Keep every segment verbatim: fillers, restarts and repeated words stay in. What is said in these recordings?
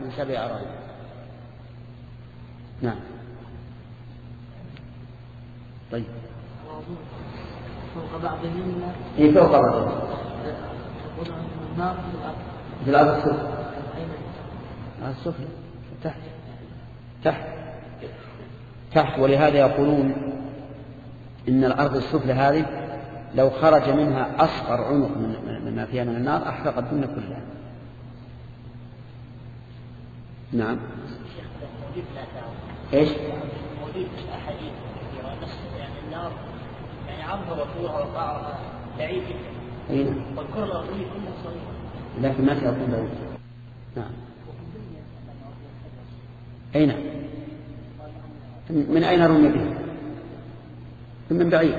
من سبع أراضي. نعم. طيب فوق بعضهم إيه فوق بعضهم في الأرض السفلى. الأرض السفلى تحت تحت تحت ولهذا يقولون إن الأرض السفلى هذه لو خرج منها أصغر عنق مما فيها من النار أحرق الدنيا كلها. نعم. إيش؟ موجود في الأحاديث كثيرة نفس يعني النار يعني عرضها وطولها وقعرها بعيد جدا. أين؟ والكرة الأرضية كلها صغيرة. لكن ما تكون بعيد. نعم. أين؟ من أين رمي به؟ من بعيد.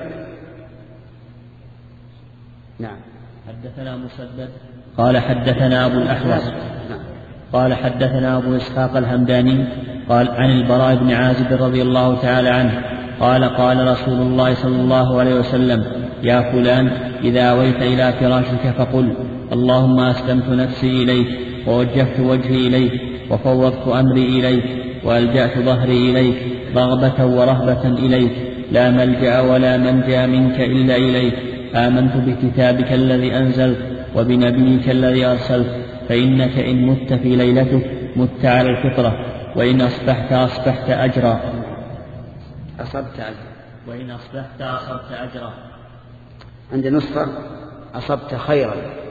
نعم. حدثنا مسدد قال حدثنا أبو الأحوص نعم. قال حدثنا أبو إسحاق الهمداني قال عن البراء بن عازب رضي الله تعالى عنه قال قال رسول الله صلى الله عليه وسلم يا فلان إذا أويت إلى فراشك فقل اللهم أسلمت نفسي إليك ووجهت وجهي إليك وفوضت أمري إليك وألجأت ظهري إليك رغبة ورهبة إليك لا ملجأ ولا منجا منك إلا إليك آمنت بكتابك الذي أنزلت وبنبيك الذي أرسلت فإنك إن مت في ليلتك مت على الفطرة وإن أصبحت أصبحت أجرا أصبت أجرا وإن أصبحت أصبت أجرا. عند نسخة أصبت خيرا.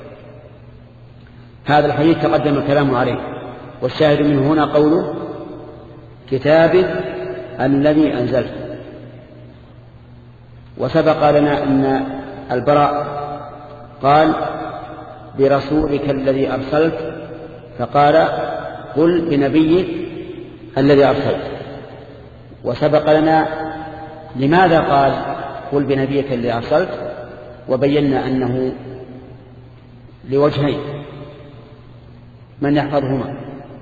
هذا الحديث تقدم الكلام عليه والشاهد منه هنا قوله كتاب الذي أنزلت. وسبق لنا أن البراء قال برسولك الذي أرسلت فقال قل بنبيك الذي أرسلت. وسبق لنا لماذا قال قل بنبيك الذي أرسلت وبينا أنه لوجهين. من يحفظهما؟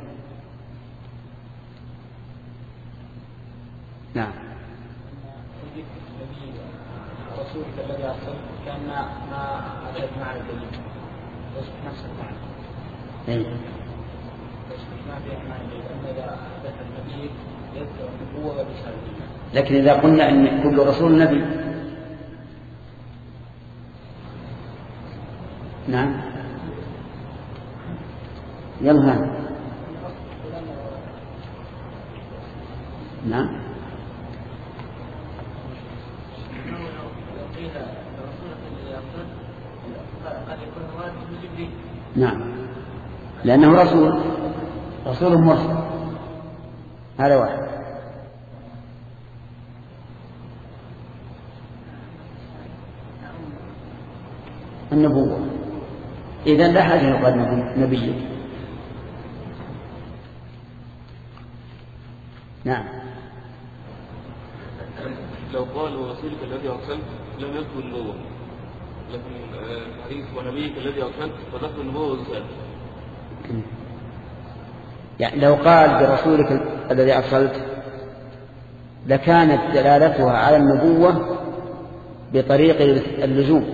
نعم. رسولك الذي أرسلت كان ما أتت معنى الدليل يصبح نفس المعنى. أي. يصبح ما فيه معنى الدليل أن إذا أحدث النبي يذكر النبوة وبشرته. لكن إذا قلنا أن كل رسول نبي. نعم. يلا. نعم. نعم لأنه رسول رسول مرسل. هذا واحد. النبوة إذن لا حاجة يقال نبي. نعم. لو قال ورسولك الذي أرسلت لم يذكر النبوة لكن الحديث ونبيك الذي أرسلت فذكر النبوة والرسالة. يعني لو قال برسولك الذي أرسلت لكانت دلالتها على النبوة بطريق اللزوم.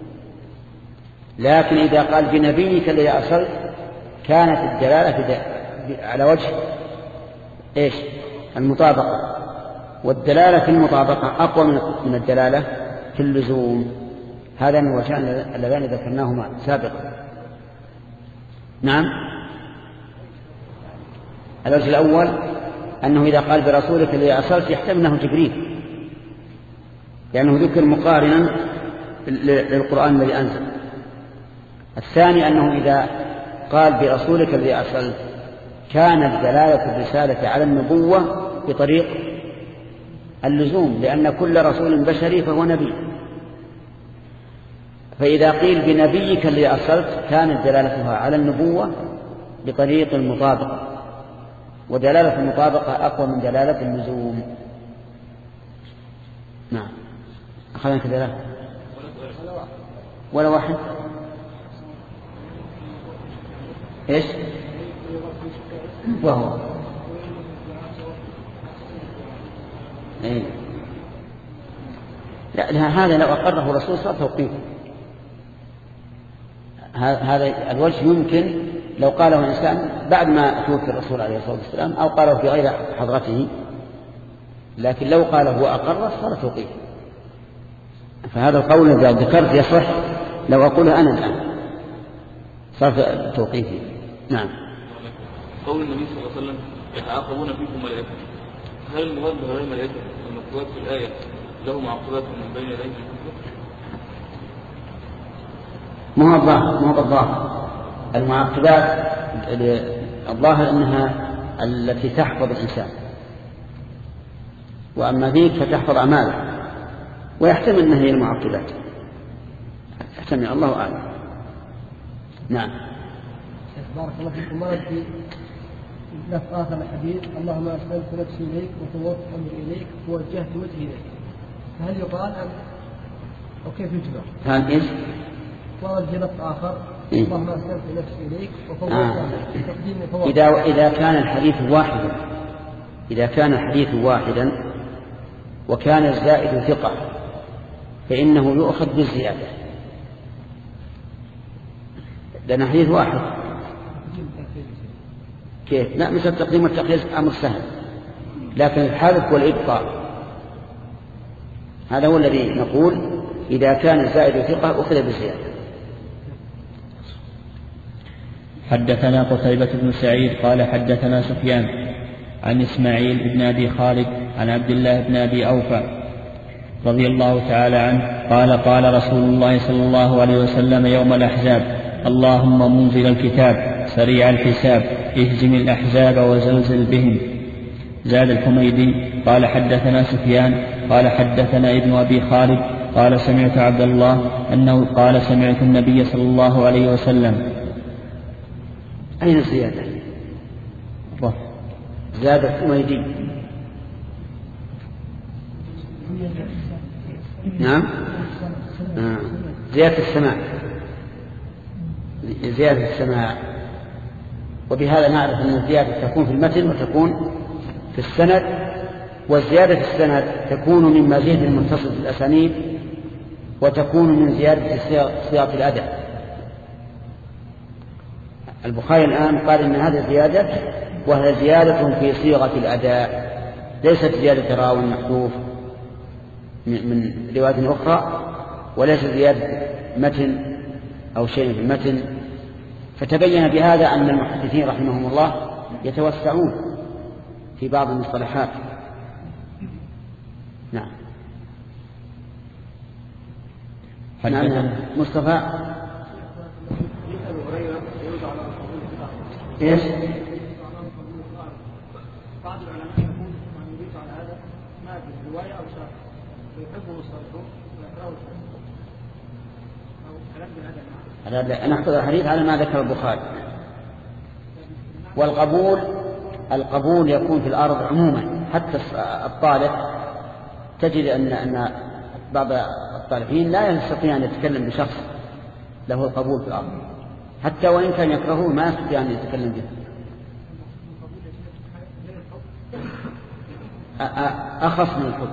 لكن إذا قال بنبيك الذي أرسلت كانت الدلالة على وجه إيش؟ المطابقة. والدلالة في المطابقة أقوى من الدلالة في اللزوم. هذا من وجهان اللذان ذكرناهما سابقا. نعم. الوجه الأول أنه إذا قال برسولك الذي أرسلت يحتمل أنه جبريل لأنه ذكر مقارنا للقرآن الذي أنزل. الثاني أنه إذا قال برسولك الذي أرسلت كانت دلالة الرسالة على النبوة بطريق اللزوم لأن كل رسول بشري فهو نبي. فإذا قيل بنبيك الذي أرسلت كانت دلالتها على النبوة بطريق المطابقة. ودلالة المطابقة أقوى من دلالة اللزوم. نعم. أخذنا كذلك ولا واحد. إيش وهو إيه؟ لا هذا لو أقره الرسول صار توقيف. هذا الوجه يمكن لو قاله الإنسان بعد ما توفي الرسول عليه الصلاة والسلام أو قاله في غير حضرته، لكن لو قاله وأقر صار توقيف. فهذا القول الذي ذكرت يصح لو أقوله أنا الآن صار توقيفي. نعم. قول النبي صلى الله عليه وسلم يتعاقبون فيكم ملائكة، هل المراد بهؤلاء الملائكة المذكورات في الآية له معقبات من بين يديه؟ ما هو الظاهر ما هو الظاهر المعقبات الظاهر أنها التي تحفظ الإنسان، وأما ذيك فتحفظ أعماله، ويحتمل أنها هي المعقبات، يحتمل، الله أعلم. نعم. بارك الله فيكم. ورد في لفظ آخر الحديث اللهم أسلمت نفسي إليك وفوضت أمري إليك ووجهت وجهي إليك، فهل يقال أم أو كيف يجمع؟ هل إيش؟ ورد في لفظ آخر إيه؟ اللهم أسلمت نفسي إليك وفوضت آه. أمري تقديم فوضت. إذا إذا كان الحديث واحدا إذا كان الحديث واحدا وكان الزائد ثقة فإنه يؤخذ بالزيادة، لأن حديث واحد. كيف؟ لا، مثل التقديم والتأخير أمر سهل، لكن الحذف والإبقاء هذا هو الذي نقول إذا كان الزائد ثقة أخذ بالزيادة. حدثنا قتيبة بن سعيد قال حدثنا سفيان عن إسماعيل بن أبي خالد عن عبد الله بن أبي أوفى رضي الله تعالى عنه قال قال رسول الله صلى الله عليه وسلم يوم الأحزاب اللهم منزل الكتاب سريع الحساب اهزم الأحزاب وزلزل بهم. زاد الحميدي قال حدثنا سفيان قال حدثنا ابن أبي خالد قال سمعت عبد الله أنه قال سمعت النبي صلى الله عليه وسلم. أين الزيادة؟ زاد الحميدي. نعم. آه. زيادة السماع زيادة السماع وبهذا نعرف أن الزيادة تكون في المتن وتكون في السند، والزيادة في السند تكون من مزيد المتصل في الأسانيد وتكون من زيادة صيغة الأداء. البخاري الآن قال إن هذه زيادة وهي زيادة في صيغة الأداء، ليست زيادة راو محذوف من رواية أخرى، وليست زيادة متن أو شيء في المتن. فتبين بهذا أن المحدثين رحمهم الله يتوسعون في بعض المصطلحات. نعم. نعم. مصطفى ايش؟ بعض العلماء يقول من يريد على هذا ما في رواية أو شرح ويحبه الصالحون ويكرهه أو كلام بهذا المعنى. أنا أحفظ الحديث على ما ذكر البخاري. والقبول القبول يكون في الأرض عموما، حتى الطالب تجد أن أن بعض الطالبين لا يستطيع أن يتكلم بشخص له القبول في الأرض، حتى وإن كان يكرهه ما يستطيع أن يتكلم به. أخص من الحكم.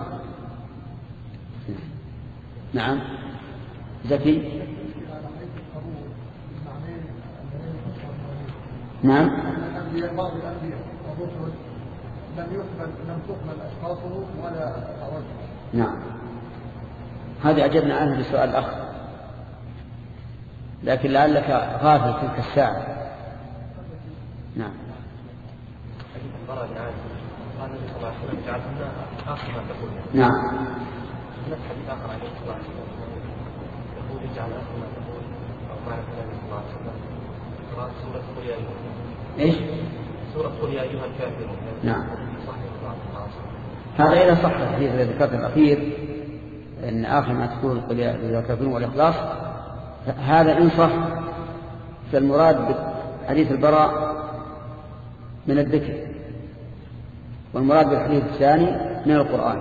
نعم. زكي. نعم. بعض الأنبياء والرسل لم يقبل لم تقبل أشخاصه ولا توجه. نعم. هذه أجبنا عنها بسؤال الأخ، لكن لعلك غافل تلك الساعة. نعم. قال النبي صلى الله عليه وسلم جعلنا آخر ما تقول. نعم. هناك حديث آخر عن صلى الله عليه وسلم يقول اجعل آخر ما تقول أو معنى كلام صلى الله عليه وسلم قراءة سورة قل يا أيها الكافرون. إيش؟ سورة قل يا أيها الكافرون. نعم. صحيح صلى الله عليه وسلم. هذا إذا صح الحديث الذي ذكرته الأخير أن آخر ما تقول قل يا أيها الكافرون والإخلاص، هذا إن صح فالمراد بحديث البراء من الذكر، والمراد بالحديث الثاني من القرآن،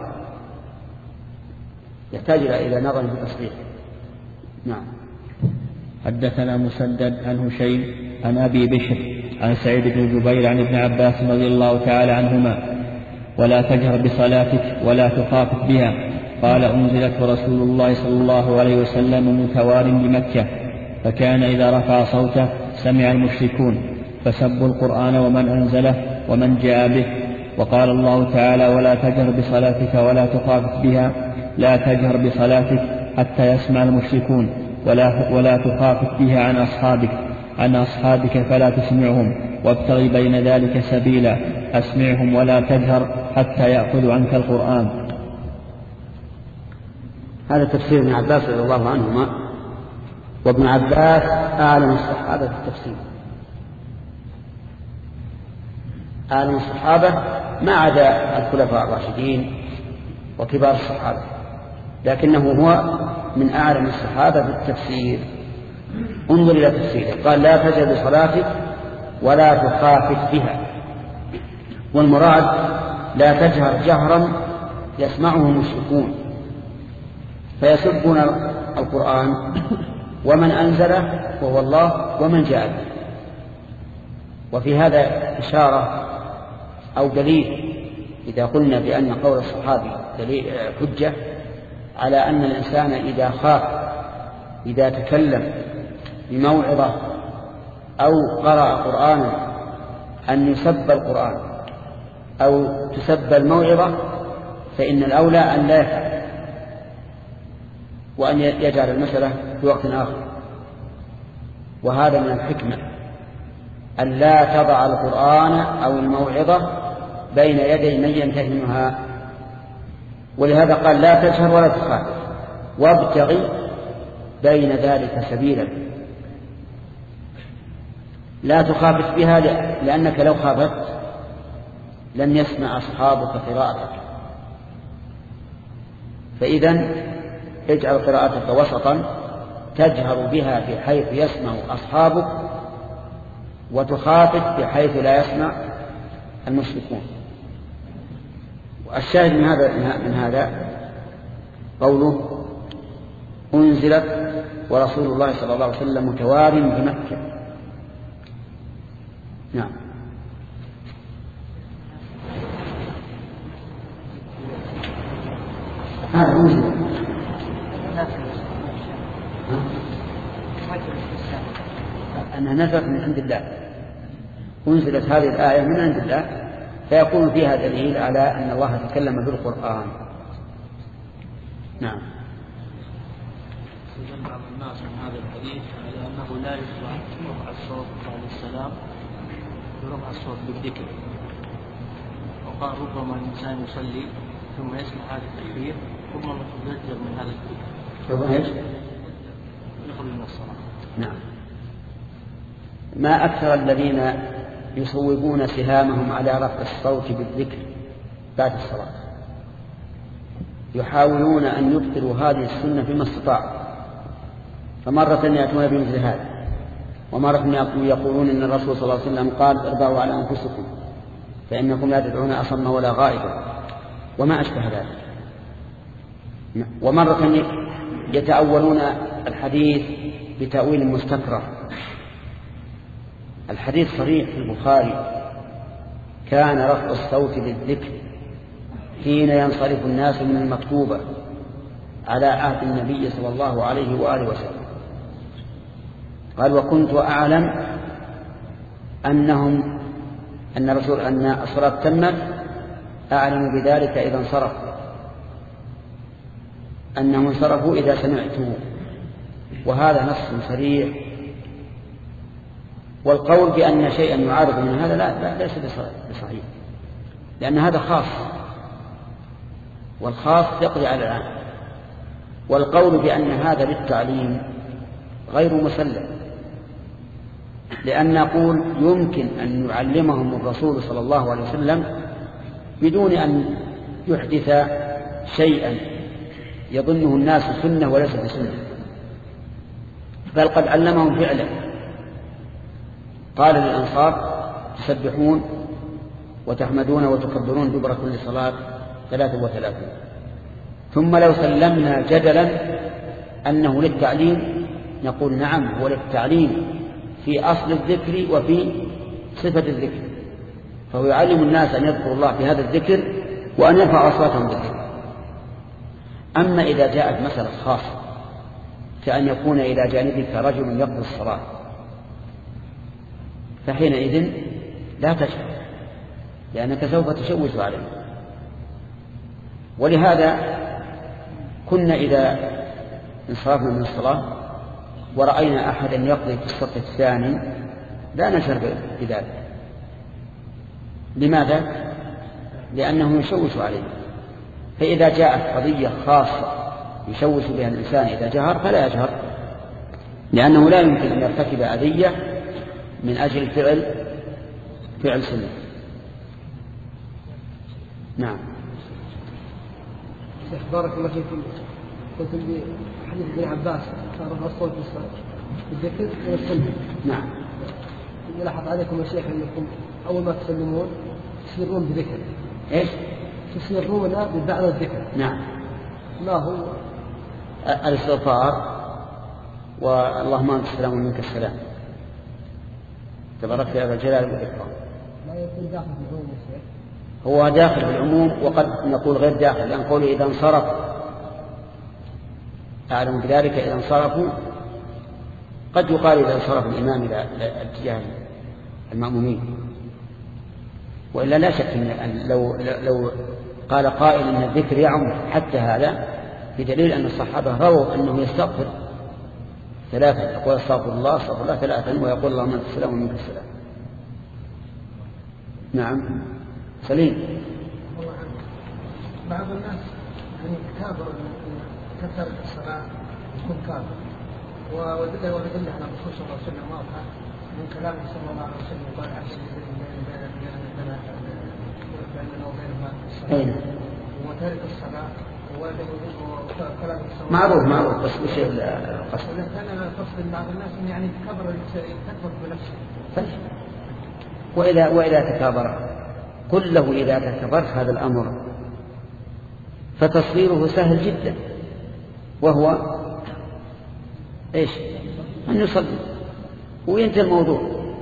يحتاج إلى نظر في التصحيح. نعم. حدثنا مسدد عن هشيم عن أبي بشر عن سعيد بن جبير عن ابن عباس رضي الله تعالى عنهما ولا تجهر بصلاتك ولا تخافت بها. قال أنزلت رسول الله صلى الله عليه وسلم متوار بمكة، فكان إذا رفع صوته سمع المشركون فسبوا القرآن ومن أنزله ومن جاء به. وقال الله تعالى: ولا تجهر بصلاتك ولا تخافت بها، لا تجهر بصلاتك حتى يسمع المشركون، ولا, ولا تخافت بها عن أصحابك عن أصحابك فلا تسمعهم، وابتغ بين ذلك سبيلا، أسمعهم ولا تجهر حتى يأخذوا عنك القرآن. هذا تفسير ابن عباس رضي الله عنهما، وابن عباس أعلم الصحابة في التفسير، أعلم الصحابة ما عدا الخلفاء الراشدين وكبار الصحابة، لكنه هو من أعلم الصحابة بالتفسير. انظر إلى تفسيره، قال: لا تجهر بصلاتك ولا تخافت بها. والمراد لا تجهر جهرا يسمعه المشركون فيسبون القرآن ومن أنزله وهو الله ومن جاء به. وفي هذا إشارة أو دليل إذا قلنا بأن قول الصحابي دليل حجة على أن الإنسان إذا خاف إذا تكلم بموعظة أو قرأ قرآنا أن يسب القرآن أو تسب الموعظة، فإن الأولى أن لا يفعل، وأن يجعل المسألة في وقت آخر. وهذا من الحكمة أن لا تضع القرآن أو الموعظة بين يدي من ينتهمها. ولهذا قال: لا تجهر ولا تخافت، وابتغي بين ذلك سبيلا. لا تخافت بها لأنك لو خافت لم يسمع أصحابك قراءتك، فإذن اجعل قراءتك وسطا تجهر بها بحيث يسمع أصحابك، وتخافت بحيث لا يسمع المشركون. والشاهد من هذا من هذا قوله: أنزلت ورسول الله صلى الله عليه وسلم متوار بمكة. نعم. هذا أنزل أنها نزلت من عند الله، أنزلت هذه الآية من عند الله، فيكون فيها دليل على أن الله تكلم بالقرآن. نعم. يجمع الناس من هذا الحديث على أنه لا يشرع رفع الصوت عليه السلام برفع الصوت بالذكر، وقال ربما الإنسان يصلي ثم يسمع هذا التكبير ربما يتذكر من هذا الذكر ربما ايش؟ يخرج من الصلاة. نعم. ما أكثر الذين يصوبون سهامهم على رفع الصوت بالذكر بعد الصلاة، يحاولون أن يبطلوا هذه السنة بما استطاعوا، فمرة يأتون بمثل هذا، ومرة يقولون إن الرسول صلى الله عليه وسلم قال: اربعوا على أنفسكم فإنكم لا تدعون أصم ولا غائبا، وما أشبه ذلك. ومرة يتأولون الحديث بتأويل مستكره. الحديث صريح في البخاري: كان رفع الصوت بالذكر حين ينصرف الناس من المكتوبة على عهد النبي صلى الله عليه وآله وسلم. قال: وكنت أعلم أنهم أن رسول أن الصلاة تمت، أعلم بذلك إذا انصرفوا، أنهم انصرفوا إذا سمعتوه. وهذا نص صريح. والقول بأن شيئا يعارض من هذا لا ليس بصحيح، لأن هذا خاص، والخاص يقضي على العام. والقول بأن هذا للتعليم غير مسلم، لأن نقول يمكن أن يعلمهم الرسول صلى الله عليه وسلم بدون أن يحدث شيئا يظنه الناس سنة وليس بسنة، بل قد علمهم فعلا. قال للأنصار: تسبحون وتحمدون وتكبرون دبر كل صلاة ثلاثة وثلاثين. ثم لو سلمنا جدلا أنه للتعليم نقول: نعم، هو للتعليم في أصل الذكر وفي صفة الذكر، فهو يعلم الناس أن يذكروا الله في هذا الذكر وأن يرفعوا أصواتهم بالذكر. أما إذا جاءت مسألة خاصة كأن يكون إلى جانبك رجل يقضي الصلاة فحينئذ لا تشهد لأنك سوف تشوش عليه. ولهذا كنا إذا انصرفنا من الصلاة ورأينا أحدا يقضي في الصف الثاني لا نشعر بذلك. لماذا؟ لأنه يشوش عليه. فإذا جاءت قضية خاصة يشوش بها الإنسان إذا جهر فلا يجهر، لأنه لا يمكن أن يرتكب أذية من أجل فعل فعل سنة. نعم. بارك الله فيكم. قلت لي حديث ابن عباس رفع الصوت بالذكر والسنة. نعم. يلاحظ عليكم يا شيخ أنكم أول ما تسلمون تسرون بذكر. إيش؟ تسرون ببعض الذكر. نعم. ما هو؟ الاستغفار واللهم أنت السلام ومنك السلام تبارك يا ذا الجلال والإكرام. لا يكون داخل في العموم يا شيخ. هو داخل في العموم وقد نقول غير داخل، لأن قوله إذا انصرف أعلم بذلك إذا انصرفوا، قد يقال إذا انصرف الإمام إلى اتجاه المأمومين. وإلا لا شك أن لو, لو قال قائل أن الذكر يعم حتى هذا بدليل أن الصحابة رووا أنه يستغفر ثلاثة، يقول استغفر الله استغفر الله ثلاثة ويقول اللهم أنت السلام ومنك السلام. نعم. سليم. بعض الناس يعني كابر كثر الصلاة يكون كابر، وودله ودله على خصوص الرسول واضحة من كلامه صلى الله عليه وسلم قال عسى بيننا وبينها الصلاة وتارك الصلاة وكلام الصلاة معروف معروف بس وش القصد؟ أنا قصد بعض الناس يعني كبر تكبر بنفسه. وإذا وإذا تكابر قل له إذا تكبرت هذا الأمر فتصويره سهل جدا، وهو إيش؟ أن يصلي وينتهي الموضوع.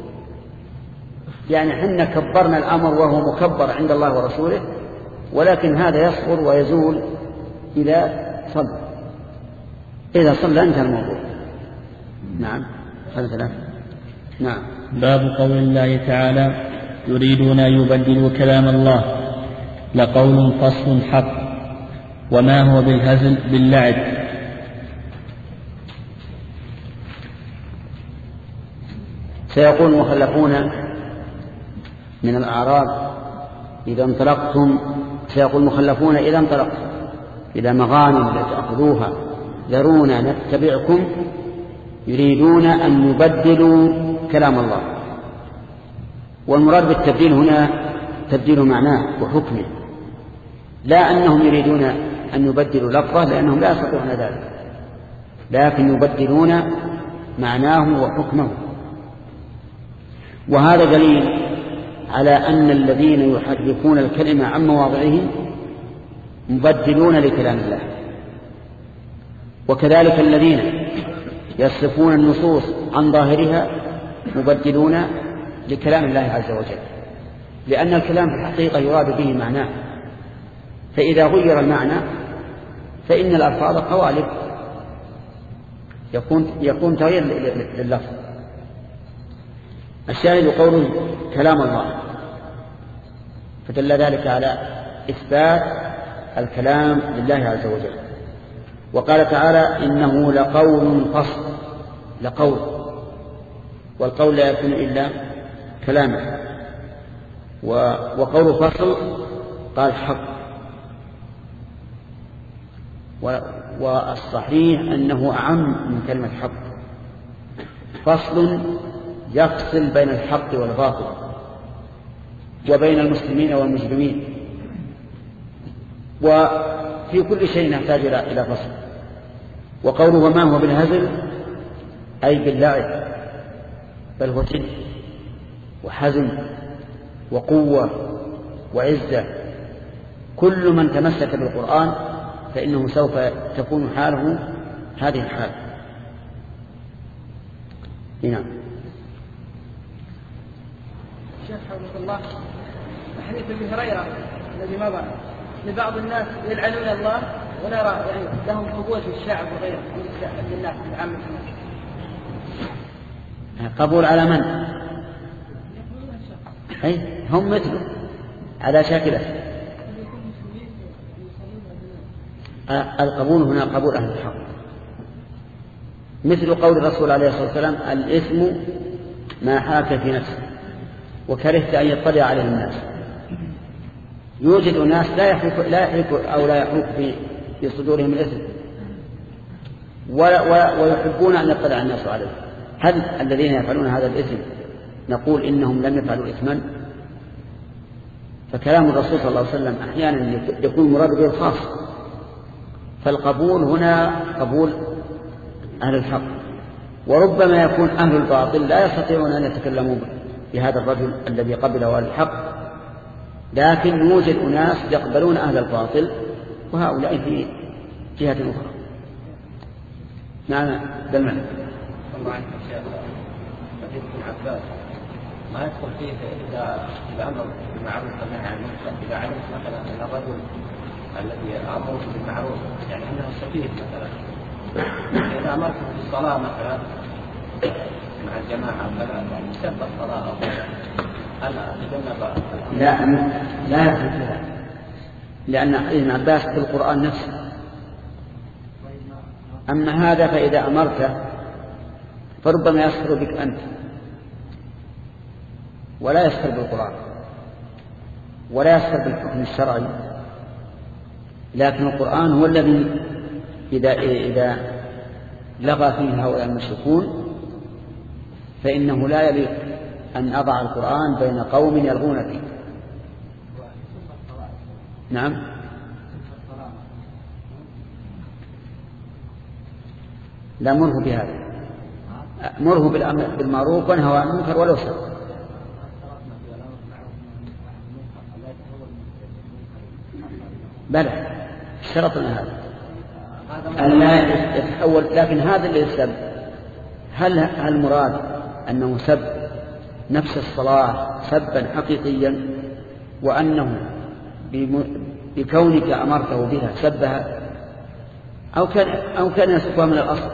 يعني حنا كبرنا الأمر وهو مكبر عند الله ورسوله، ولكن هذا يصبر ويزول إذا صلى. إذا صلى انتهى الموضوع. نعم. هذا ثلاثة. نعم. باب قول الله تعالى يريدون أن يبدلوا كلام الله لقول فصل حق وما هو بالهزل باللعب. سيقول المخلفون من الأعراب إذا انطلقتم سيقول المخلفون إذا انطلقتم إلى مغانم لتأخذوها ذرونا نتبعكم يريدون أن يبدلوا كلام الله. والمراد بالتبديل هنا تبديل معناه وحكمه، لا أنهم يريدون أن يبدلوا لفظه لأنهم لا يستطيعون ذلك، لكن يبدلون معناه وحكمه. وهذا دليل على أن الذين يحرفون الكلمة عن مواضعه مبدلون لكلام الله، وكذلك الذين يصرفون النصوص عن ظاهرها مبدلون لكلام الله عز وجل، لأن الكلام في الحقيقة يراد به معناه، فإذا غير المعنى فإن الألفاظ قوالب يكون يكون تغيير لللفظ. الشاهد قوله كلام الله، فدل ذلك على إثبات الكلام لله عز وجل. وقال تعالى إنه لقول فصل، لقول، والقول لا يكون إلا كلاما. وقول فصل قال حق، والصحيح أنه أعم من كلمة حق. فصل يفصل بين الحق والباطل وبين المسلمين والمجرمين، وفي كل شيء نحتاج إلى فصل. وقوله وما هو بالهزل أي باللعب، بل هو جد وحزم وقوة وعزة. كل من تمسك بالقرآن فإنه سوف تكون حاله هذه الحال. نعم. شيخ حفظه الله، حديث ابي هريره الذي مضى لبعض الناس يلعنون الله ونرى يعني لهم قبول في الشعب وغيره من الناس عامة الناس. قبول على من؟ أي هم مثله على شاكلة. القبول هنا قبول أهل الحق، مثل قول الرسول عليه الصلاة والسلام: الإثم ما حاك في نفسه وكرهت أن يطلع عليه الناس. يوجد ناس لا يحرك لا يحرك أو لا يحرك في في صدورهم الإثم ويحبون أن يطلع الناس عليه. هل الذين يفعلون هذا الإثم نقول إنهم لم يفعلوا إثما؟ فكلام الرسول صلى الله عليه وسلم أحيانا يكون مراد به الخاص، فالقبول هنا قبول أهل الحق، وربما يكون أهل الباطل لا يستطيعون أن يتكلموا بهذا الرجل الذي قبله أهل الحق، لكن يوجد أناس يقبلون أهل الباطل وهؤلاء في جهة أخرى. نعم ده المعنى. الله عنك يا شيخ، حديث ابن عباس ما يدخل فيه إذا إذا أمر بالمعروف والنهي عن المنكر، إذا علمت مثلا أن الرجل الذي أمره بالمعروف يعني أنه سفيه مثلا، إذا أمرته بالصلاة مثلا مع الجماعة فلا يعني سب الصلاة أو أنا أتجنب. لا لا يفعل، لأن ابن عباس في القرآن نفسه. أما هذا فإذا أمرته فربما يسخر بك أنت ولا يسخر بالقرآن ولا يسخر بالحكم الشرعي، لكن القرآن هو الذي إذا إذا لغى فيه هؤلاء المشركون فإنه لا يليق أن أضع القرآن بين قوم يلغون فيه. نعم. لا مره بهذا، مره بالمعروف ونهى عن المنكر ولو سب. بلى شرطنا هذا أن لا يتحول، لكن هذا اللي يسب هل هل المراد أنه سب نفس الصلاة سبا حقيقيا وأنه بكونك أمرته بها سبها، أو كان أو كان يسبها من الأصل؟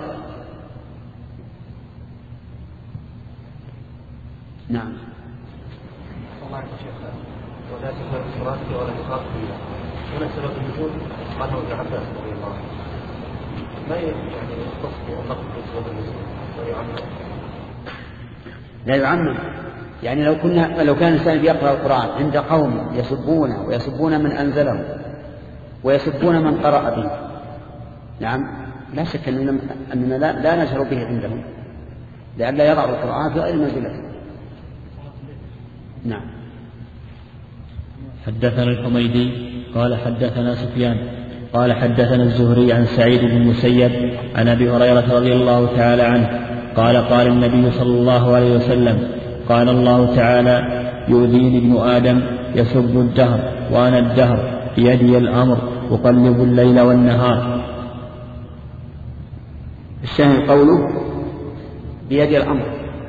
نعم. الله عنك شيخ، ولا تفعل الصلاة ولا تخاف فيها. هنا سبب النزول قاله ابن عباس رضي الله عنه، ما يعني يختص النقل بسبب النزول ويعمم؟ لا يعمم، يعني لو كنا لو كان الإنسان يقرأ القرآن عند قوم يسبونه ويسبون من أنزله ويسبون من قرأ به، نعم لا شك أننا, أننا لا, لا نشعر به عندهم لئلا يضع القرآن في غير منزلته. نعم. حدثنا الحميدي قال حدثنا سفيان قال حدثنا الزهري عن سعيد بن المسيب عن أبي هريرة رضي الله تعالى عنه قال قال النبي صلى الله عليه وسلم قال الله تعالى يؤذيني ابن آدم يسب الدهر وأنا الدهر بيدي الأمر أقلب الليل والنهار. الشاهد قوله بيدي الأمر،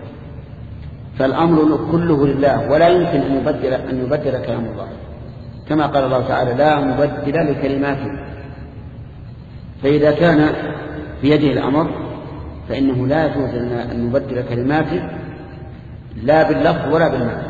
فالأمر كله لله ولا يمكن أن يبدل أن يبدل كلام الله، كما قال الله تعالى لا مبدل لكلماته. فإذا كان بيده الأمر فإنه لا يجوز أن نبدل كلماته لا باللفظ ولا بالمعنى.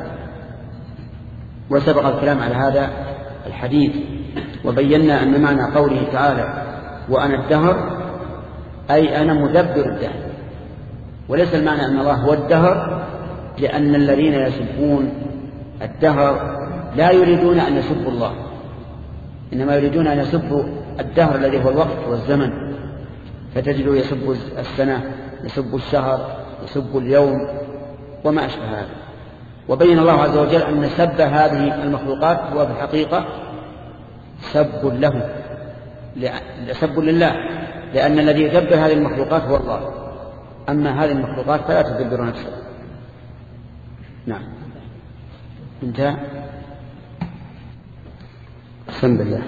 وسبق الكلام على هذا الحديث وبينا أن معنى قوله تعالى وأنا الدهر أي أنا مدبر الدهر، وليس المعنى أن الله هو الدهر، لأن الذين يسبون الدهر لا يريدون أن يسبوا الله، إنما يريدون أن يسبوا الدهر الذي هو الوقت والزمن، فتجدوا يسبوا السنة يسبوا الشهر يسبوا اليوم وما أشبه هذا. وبين الله عز وجل أن سب هذه المخلوقات هو في الحقيقة سب له، سب لله، لأن الذي يدبر هذه المخلوقات هو الله، أما هذه المخلوقات فلا تدبر نفسها. نعم. انتهى. بسم الله.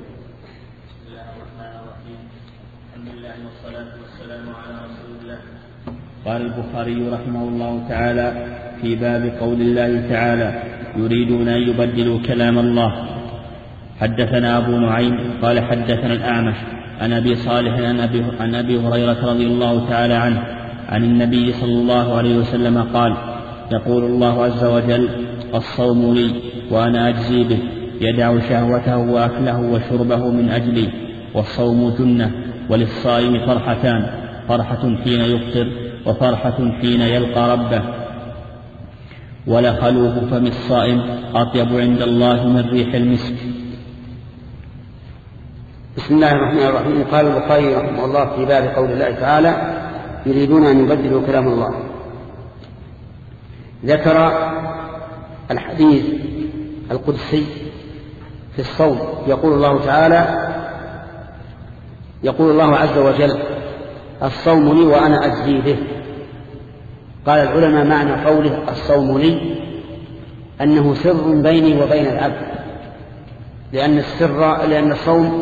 قال البخاري رحمه الله تعالى في باب قول الله تعالى يريدون أن يبدلوا كلام الله. حدثنا أبو نعيم قال حدثنا الأعمش عن أبي صالح عن أبي, عن أبي هريرة رضي الله تعالى عنه عن النبي صلى الله عليه وسلم قال يقول الله عز وجل الصوم لي وأنا أجزي به، يدع شهوته وأكله وشربه من أجلي. والصوم جنة، وللصائم فرحتان، فرحة حين يفطر وفرحة حين يلقى ربه. ولخلوف فم الصائم أطيب عند الله من ريح المسك. بسم الله الرحمن الرحيم. قال البخاري رحمه الله في باب قول الله تعالى يريدون أن يبدلوا كلام الله. ذكر الحديث القدسي في الصوم، يقول الله تعالى يقول الله عز وجل الصوم لي وأنا أجزي به. قال العلماء معنى قوله الصوم لي أنه سر بيني وبين العبد، لأن السر لأن الصوم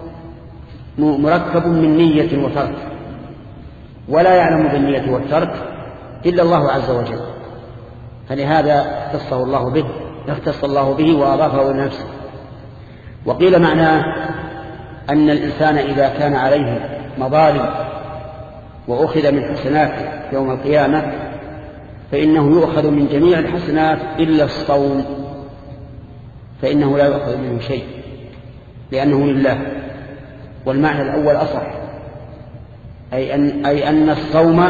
مركب من نية وترك، ولا يعلم بالنية والترك إلا الله عز وجل، فلهذا اختصه الله به اختص الله به وأضافه إلى نفسه. وقيل معناه أن الإنسان إذا كان عليه مظالم وأخذ من حسناته يوم القيامة فإنه يؤخذ من جميع الحسنات إلا الصوم، فإنه لا يؤخذ منه شيء لأنه لله. والمعنى الأول أصح، أي أن, أي أن الصوم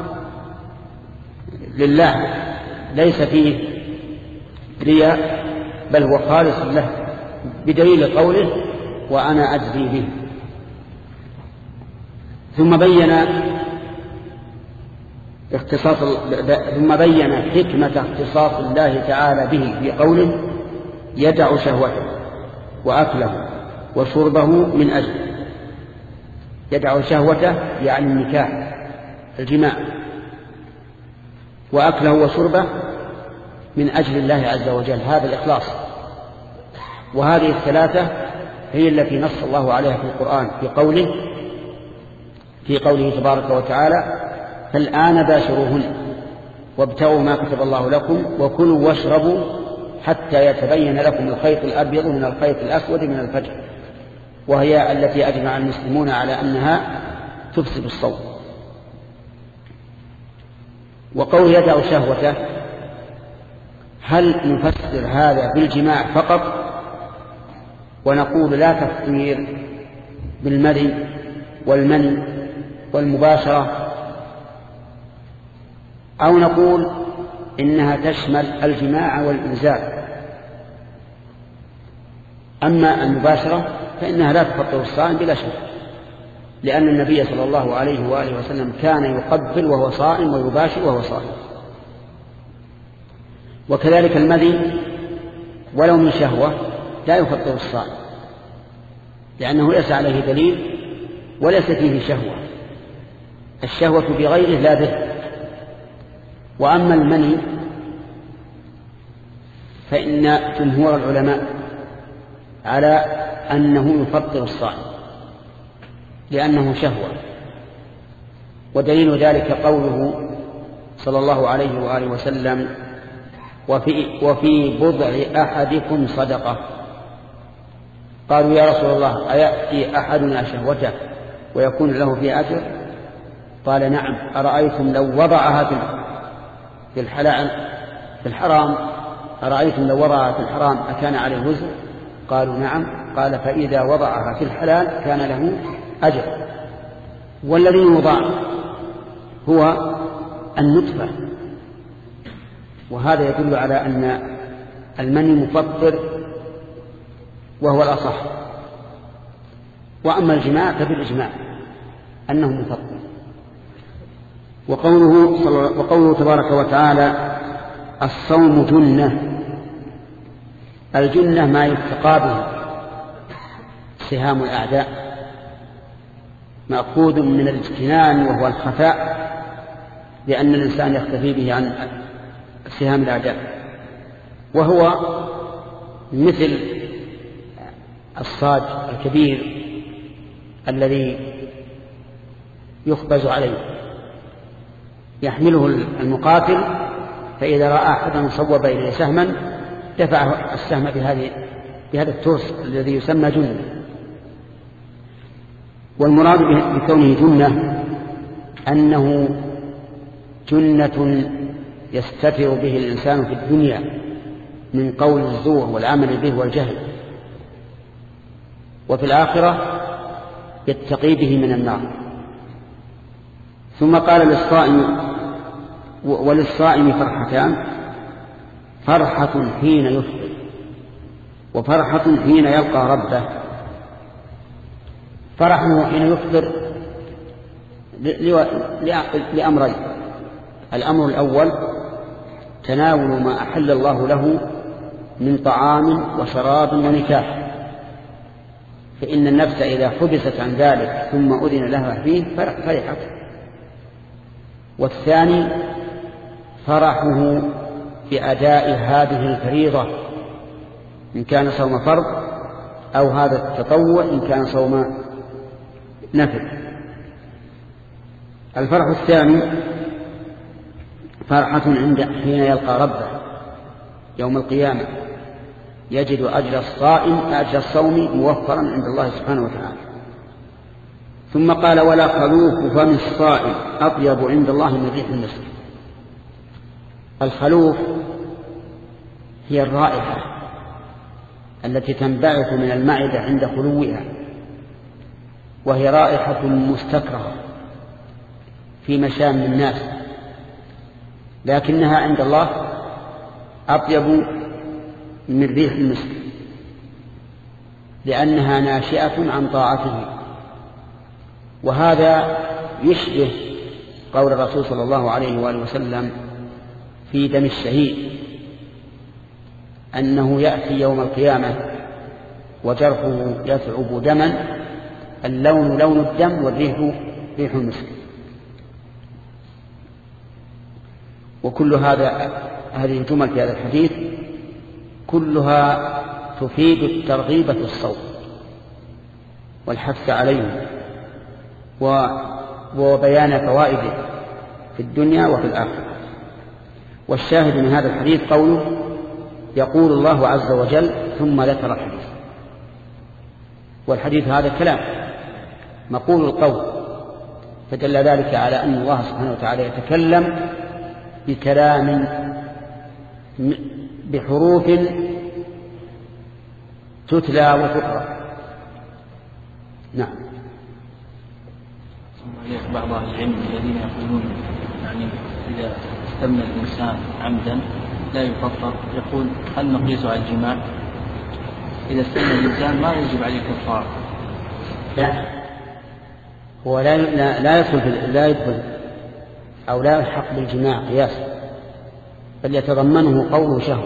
لله ليس فيه رياء بل هو خالص له، بدليل قوله وأنا أجزي به. ثم بين اختصاص ثم بين حكمة اختصاص الله تعالى به في قوله يدع شهوته وأكله وشربه من أجل. يدع شهوته يعني النكاح الجماع، وأكله وشربه من أجل الله عز وجل، هذا الإخلاص. وهذه الثلاثة هي التي نص الله عليها في القرآن في قوله في قوله تبارك وتعالى فالآن باشروهن وابتغوا ما كتب الله لكم وكلوا واشربوا حتى يتبين لكم الخيط الأبيض من الخيط الأسود من الفجر، وهي التي أجمع المسلمون على أنها تفسد الصوم. وقول يدع شهوته، هل نفسر هذا بالجماع فقط ونقول لا تفسير بالمري والمني والمباشرة، أو نقول إنها تشمل الجماع والإنزال؟ أما المباشرة فإنها لا تفطر الصائم بلا شك، لأن النبي صلى الله عليه وآله وسلم كان يقبل وهو صائم ويباشر وهو صائم. وكذلك المذي ولو من شهوة لا يفطر الصائم، لأنه ليس عليه دليل وليس فيه شهوة، الشهوة بغيره لا به. وأما المني فإن جمهور العلماء على أنه يفطر الصائم لأنه شهوة، ودليل ذلك قوله صلى الله عليه وآله وسلم وفي, وفي بضع أحدكم صدقة. قالوا يا رسول الله أيأتي أحدنا شهوته ويكون له فيها أجر؟ قال نعم، أرأيتم لو وضعها في الحلال في الحرام أرأيتم لو وضعها في الحرام أكان عليه وزر؟ قالوا نعم. قال فإذا وضعها في الحلال كان له أجر. والذي يوضع هو النطفة، وهذا يدل على أن المني مفطر وهو الأصح. وأما الجماع فبالإجماع أنه مفطر. وقوله, وقوله تبارك وتعالى الصوم جنة، الجنة ما يتقى به سهام الأعداء، مأخوذ من الاجتنان وهو الخفاء، لأن الإنسان يختفي به عن سهام الأعداء، وهو مثل الصاج الكبير الذي يخبز عليه، يحمله المقاتل، فإذا رأى أحدا صوب إليه سهما دفع السهم بهذه بهذا الترس الذي يسمى جنة. والمراد بكونه جنة أنه جنة يستتر به الإنسان في الدنيا من قول الزور والعمل به والجهل، وفي الآخرة يتقي به من النار. ثم قال للصائم: وللصائم فرحتان، فرحة حين يفطر وفرحة حين يلقى ربه. فرحه حين يفطر لأمرين: الأمر الأول تناول ما أحل الله له من طعام وشراب ونكاح، فإن النفس إذا حبست عن ذلك ثم أذن لها فيه فرحت. والثاني فرحه بأداء هذه الفريضة إن كان صوم فرض، أو هذا التطوع إن كان صوم نفل. الفرح الثاني فرحة عند حين يلقى ربه يوم القيامة، يجد أجر الصائم أجر الصوم موفرا عند الله سبحانه وتعالى. ثم قال: ولا خلوف فم الصائم أطيب عند الله من ريح المسك. الخلوف هي الرائحة التي تنبعث من المعدة عند خلوها، وهي رائحة مستكرهة في مشام الناس، لكنها عند الله أطيب من ريح المسك، لأنها ناشئة عن طاعته. وهذا يشبه قول الرسول صلى الله عليه وآله وسلم في دم الشهيد، أنه يأتي يوم القيامة وجرحه يثعب دما، اللون لون الدم والريح ريح المسك. وكل هذا هذه الجمل في هذا الحديث كلها تفيد الترغيب في الصوم والحث عليه وبيان فوائده في الدنيا وفي الآخرة. والشاهد من هذا الحديث قوله: يقول الله عز وجل، ثم ذكر الحديث. والحديث هذا كلام مقول القول، فدل ذلك على أن الله سبحانه وتعالى يتكلم بكلام بحروف تتلى وتقرأ. نعم. ثم بعض أهل العلم الذين يقولون يعني إذا استمنى الإنسان عمدا لا يكفر، يقول: هل نقيس على الجماع؟ إذا استمنى الإنسان ما يجب عليه كفار. لا، هو لا لا يدخل لا يدخل أو لا يلحق بالجماع قياس، بل يتضمنه قوله شهوة.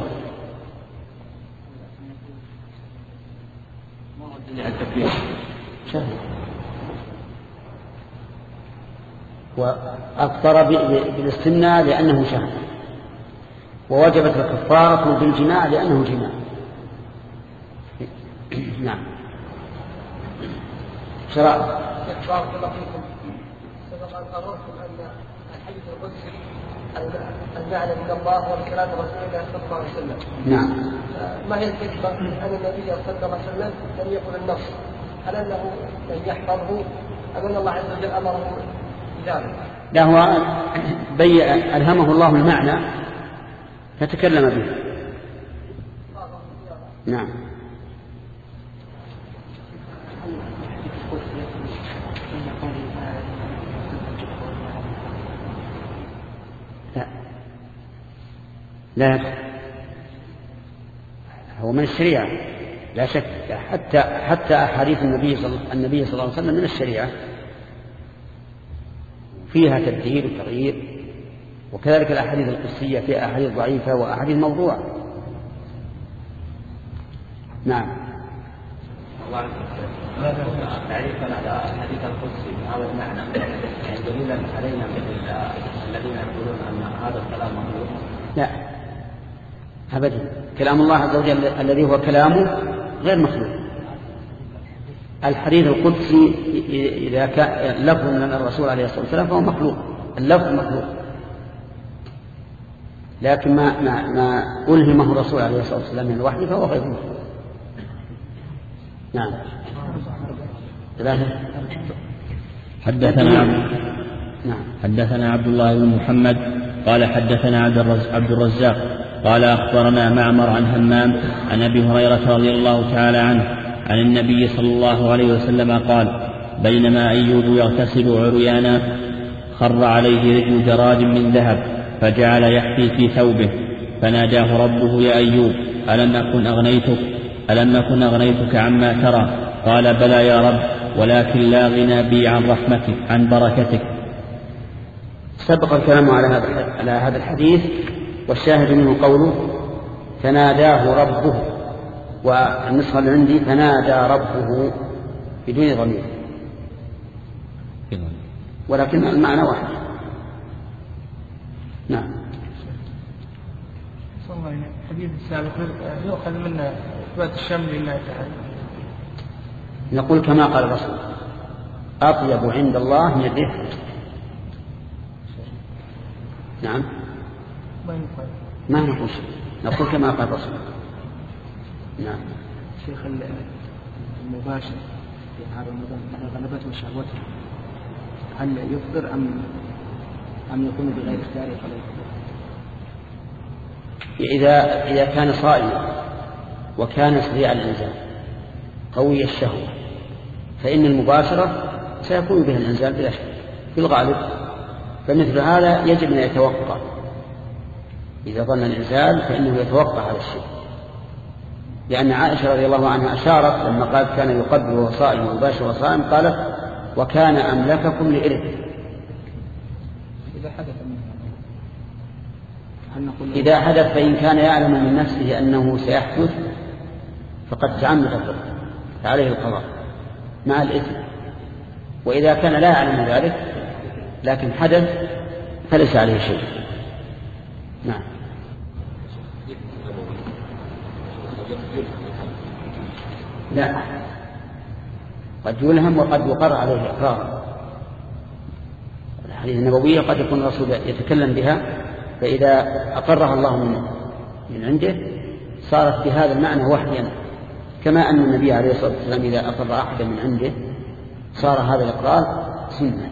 شهوة وأفطر بالاستمناء لأنه شهوة، ووجبت الكفارة بالجماع لأنه جماع. نعم. شرع. بارك الله فيكم. سبق أن قررتم أن الحديث القدسي المعنى من الله والكلام رسول الله صلى الله عليه وسلم. نعم. ما هي الحكمة أن النبي صلى الله عليه وسلم لم يقل النص؟ هل أنه لم يحفظه أم أن الله عز وجل أمره بذلك؟ لا، هو بي ألهمه الله المعنى فتكلم به. نعم. لا لا هو من الشريعة لا شك، حتى حتى أحاديث النبي صلى النبي صلى الله عليه وسلم من الشريعة فيها تبديل وتغيير، وكذلك الأحاديث القدسية فيها أحاديث ضعيفة وأحاديث موضوعة. نعم. تعريفا على الحديث القدسي هذا المعنى يعني دليلا علينا من الذين يقولون أن هذا الكلام مخلوق. لا أبدا، كلام الله عز وجل الذي هو كلامه غير مخلوق. الحديث القدسي إذا كان لفظ من الرسول عليه الصلاة والسلام فهو مخلوق، اللفظ مخلوق، لكن ما, ما, ما ألهمه الرسول عليه الصلاة والسلام من الوحي فهو غير مخلوق. نعم. ثلاثة. حدثنا نعم. حدثنا عبد الله بن محمد قال حدثنا عبد الرزاق قال أخبرنا معمر عن همام عن أبي هريرة رضي الله تعالى عنه عن النبي صلى الله عليه وسلم قال بينما أيوب يغتسل عريانا خر عليه رجل جراد من ذهب فجعل يحفي في ثوبه فناداه ربه يا أيوب ألم أكن أغنيتك ألم أكن أغنيتك عما ترى قال بلى يا رب ولكن لا غنى بي عن رحمتك عن بركتك. سبق الكلام على هذا على هذا الحديث والشاهد منه قوله فناداه ربه، والنسخة اللي عندي فنادى ربه بدون ضمير ولكن المعنى واحد. نعم. الحديث السابق يؤخذ منه إثبات الشمل لله تعالى. نقول كما قال الرسول أطيب عند الله من الريح. نعم ما نقول شيء، نقول كما قال الرسول. نعم. شيخ المباشر في نهار رمضان إذا غلبته شهوته هل يفطر أم أم يكون بغير اختياره فلا يفطر؟ إذا إذا كان صائما وكان سريع الإنزال قوي الشهوة فإن المباشرة سيكون بها الإنزال بلا شك في الغالب، فمثل هذا يجب أن يتوقع. إذا ظن الإنزال فإنه يتوقع هذا الشيء، لأن عائشة رضي الله عنها أشارت لما قالت كان يقبل وهو صائم ويباشر وهو صائم قالت وكان أملككم لإرث. إذا حدث إذا حدث فإن كان يعلم من نفسه أنه سيحدث فقد تعمد الفطر فعليه القضاء مع الإثم، وإذا كان لا يعلم ذلك لكن حدث فليس عليه شيء. نعم. لا قد يلهم وقد يقر عليه إقرار. الحديث النبوية قد يكون الرسول يتكلم بها فإذا أقرها الله من عنده صارت بهذا المعنى وحيا، كما أن النبي عليه الصلاة والسلام إذا أقر أحدا من عنده صار هذا الإقرار سنة.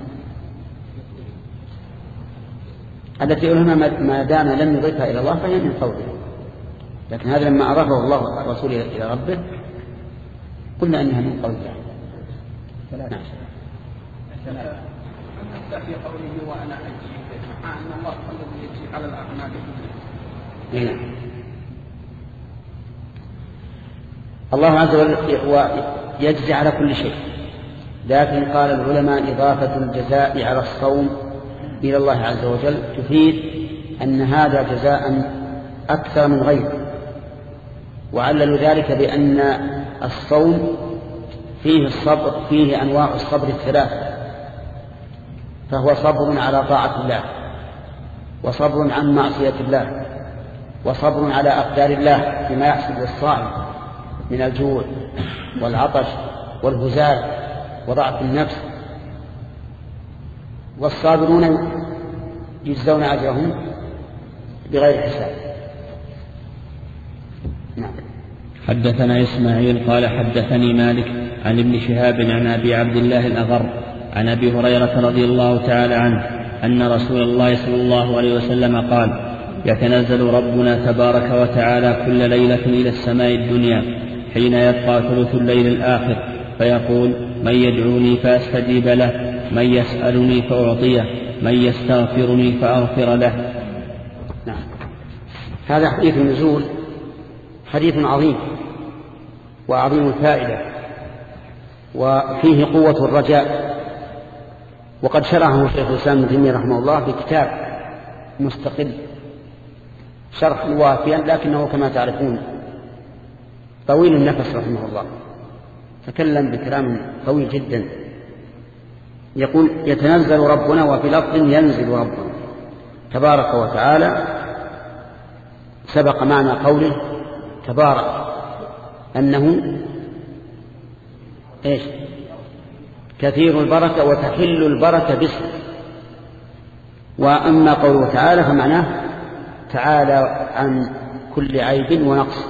التي ألهم ما دام لم يضيفها إلى الله فهي من قوله، لكن هذا لما أضافه الله الرسول إلى ربه قلنا أنها من قوله. نعم. في قوله وأنا أجيب مع أن الله الذي يجيب على الأعمال. نعم. الله عز وجل يجزي على كل شيء، لكن قال العلماء إضافة الجزاء على الصوم إلى الله عز وجل تفيد أن هذا جزاء أكثر من غيره، وعللوا ذلك بأن الصوم فيه الصبر فيه أنواع الصبر الثلاثة، فهو صبر على طاعة الله، وصبر عن معصية الله، وصبر على أقدار الله فيما يحصل للصائم من الجوع والعطش والهزال وضعف النفس. والصابرون يجزون أجرهم بغير حساب. نعم. حدثنا إسماعيل قال حدثني مالك عن ابن شهاب عن أبي عبد الله الأغر عن أبي هريرة رضي الله تعالى عنه أن رسول الله صلى الله عليه وسلم قال يتنزل ربنا تبارك وتعالى كل ليلة إلى السماء الدنيا حين يبقى ثلث الليل الآخر فيقول من يدعوني فأستجيب له، من يسألني فأعطيه، من يستغفرني فأغفر له. نعم. هذا حديث النزول حديث عظيم وعظيم الفائدة وفيه قوة الرجاء، وقد شرحه شيخ الإسلام ابن تيمية رحمه الله بكتاب مستقل شرح وافيا، لكنه كما تعرفون طويل النفس رحمه الله، تكلم بكلام طويل جدا. يقول يتنزل ربنا، وفي لفظ ينزل ربنا تبارك وتعالى. سبق معنى قوله تبارك أنه إيش؟ كثير البركة وتحل البركة باسمه. وأما قوله تعالى فمعناه تعالى عن كل عيب ونقص.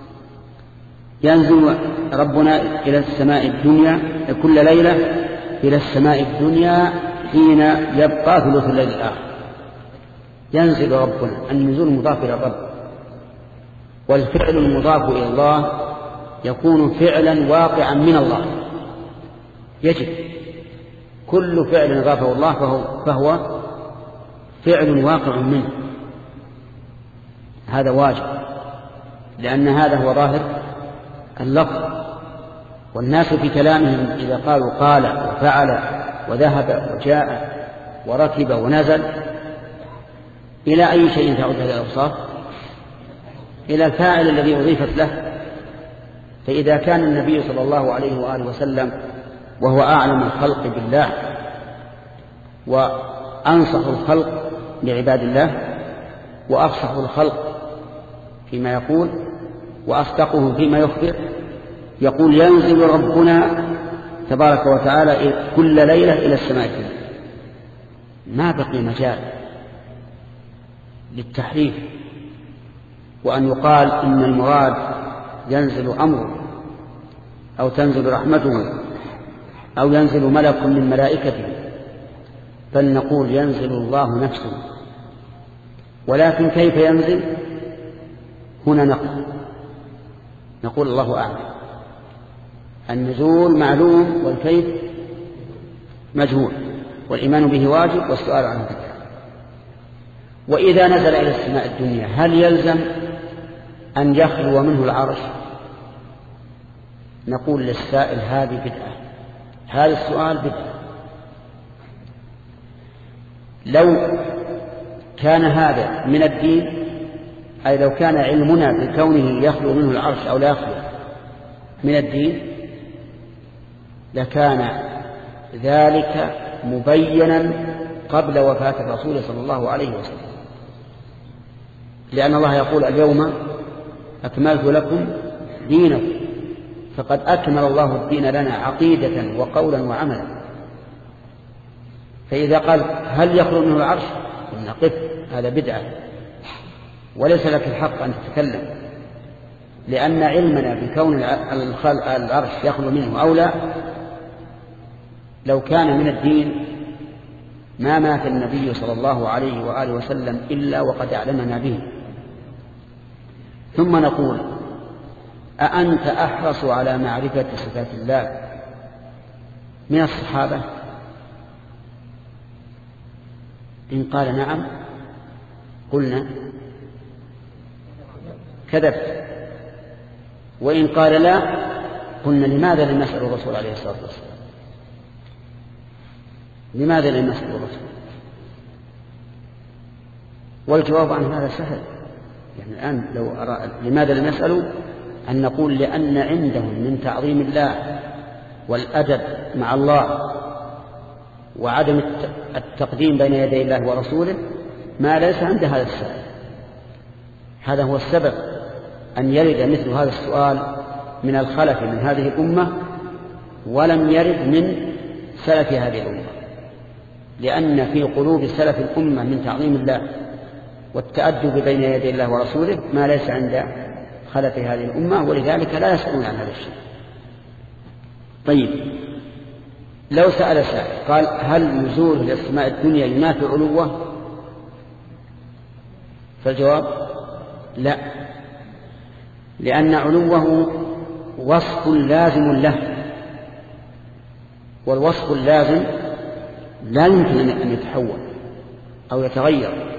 ينزل ربنا إلى السماء الدنيا كل ليلة إلى السماء الدنيا حين يبقى ثلث الليل الآخر. ينزل ربنا، النزول مضاف إلى الرب والفعل المضاف إلى الله يكون فعلا واقعا من الله، يجب كل فعل أضافه الله فهو, فهو فعل واقع منه، هذا واجب، لأن هذا هو ظاهر اللفظ. والناس في كلامهم إذا قالوا قال وفعل وذهب وجاء وركب ونزل، إلى أي شيء تعود هذه الأوصاف؟ إلى الفاعل الذي أضيفت له. فإذا كان النبي صلى الله عليه وآله وسلم وهو أعلم الخلق بالله وأنصح الخلق لعباد الله وأفصح الخلق فيما يقول وأصدقه فيما يخبر، يقول ينزل ربنا تبارك وتعالى كل ليلة إلى السماء الدنيا، ما بقي مجال للتحريف وأن يقال إن المراد ينزل أمره أو تنزل رحمته أو ينزل ملك من ملائكته، بل نقول ينزل الله نفسه. ولكن كيف ينزل؟ هنا نقول نقول الله أعلم. النزول معلوم والكيف مجهول، والإيمان به واجب والسؤال عنه بدعة. وإذا نزل إلى السماء الدنيا هل يلزم أن يخلو منه العرش؟ نقول للسائل هذه بدعة، هذا السؤال بدعة. لو كان هذا من الدين، أي لو كان علمنا بكونه يخلو منه العرش أو لا يخلو من الدين، لكان ذلك مبينا قبل وفاة الرسول صلى الله عليه وسلم، لأن الله يقول اليوم أكملت لكم دينكم، فقد أكمل الله الدين لنا عقيدة وقولا وعملا. فإذا قال هل يخلو منه العرش؟ قلنا قف، هذا بدعة وليس لك الحق أن تتكلم، لأن علمنا بكون العرش يخلو منه أو لا لو كان من الدين ما مات النبي صلى الله عليه وآله وسلم إلا وقد أعلمنا به. ثم نقول أأنت أحرص على معرفة صفات الله من الصحابة؟ إن قال نعم قلنا كذبت، وإن قال لا قلنا لماذا لم نسأل الرسول عليه الصلاة والسلام؟ لماذا لم نسأل الرسول؟ والجواب عن هذا سهل، يعني الآن لو أرى لماذا لم نسألوا أن نقول لأن عندهم من تعظيم الله والأدب مع الله وعدم التقديم بين يدي الله ورسوله ما ليس عند هذا السائل. هذا هو السبب أن يرد مثل هذا السؤال من الخلف من هذه الأمة ولم يرد من سلف هذه الأمة، لأن في قلوب سلف الأمة من تعظيم الله والتأدب بين يدي الله ورسوله ما ليس عند خلف هذه الأمة، ولذلك لا يسألون عن هذا الشيء. طيب، لو سأل سائل قال هل نزول إلى السماء الدنيا ينافي علوه؟ فالجواب لا، لأن علوه وصف لازم له، والوصف اللازم لا يمكن أن يتحول أو يتغير.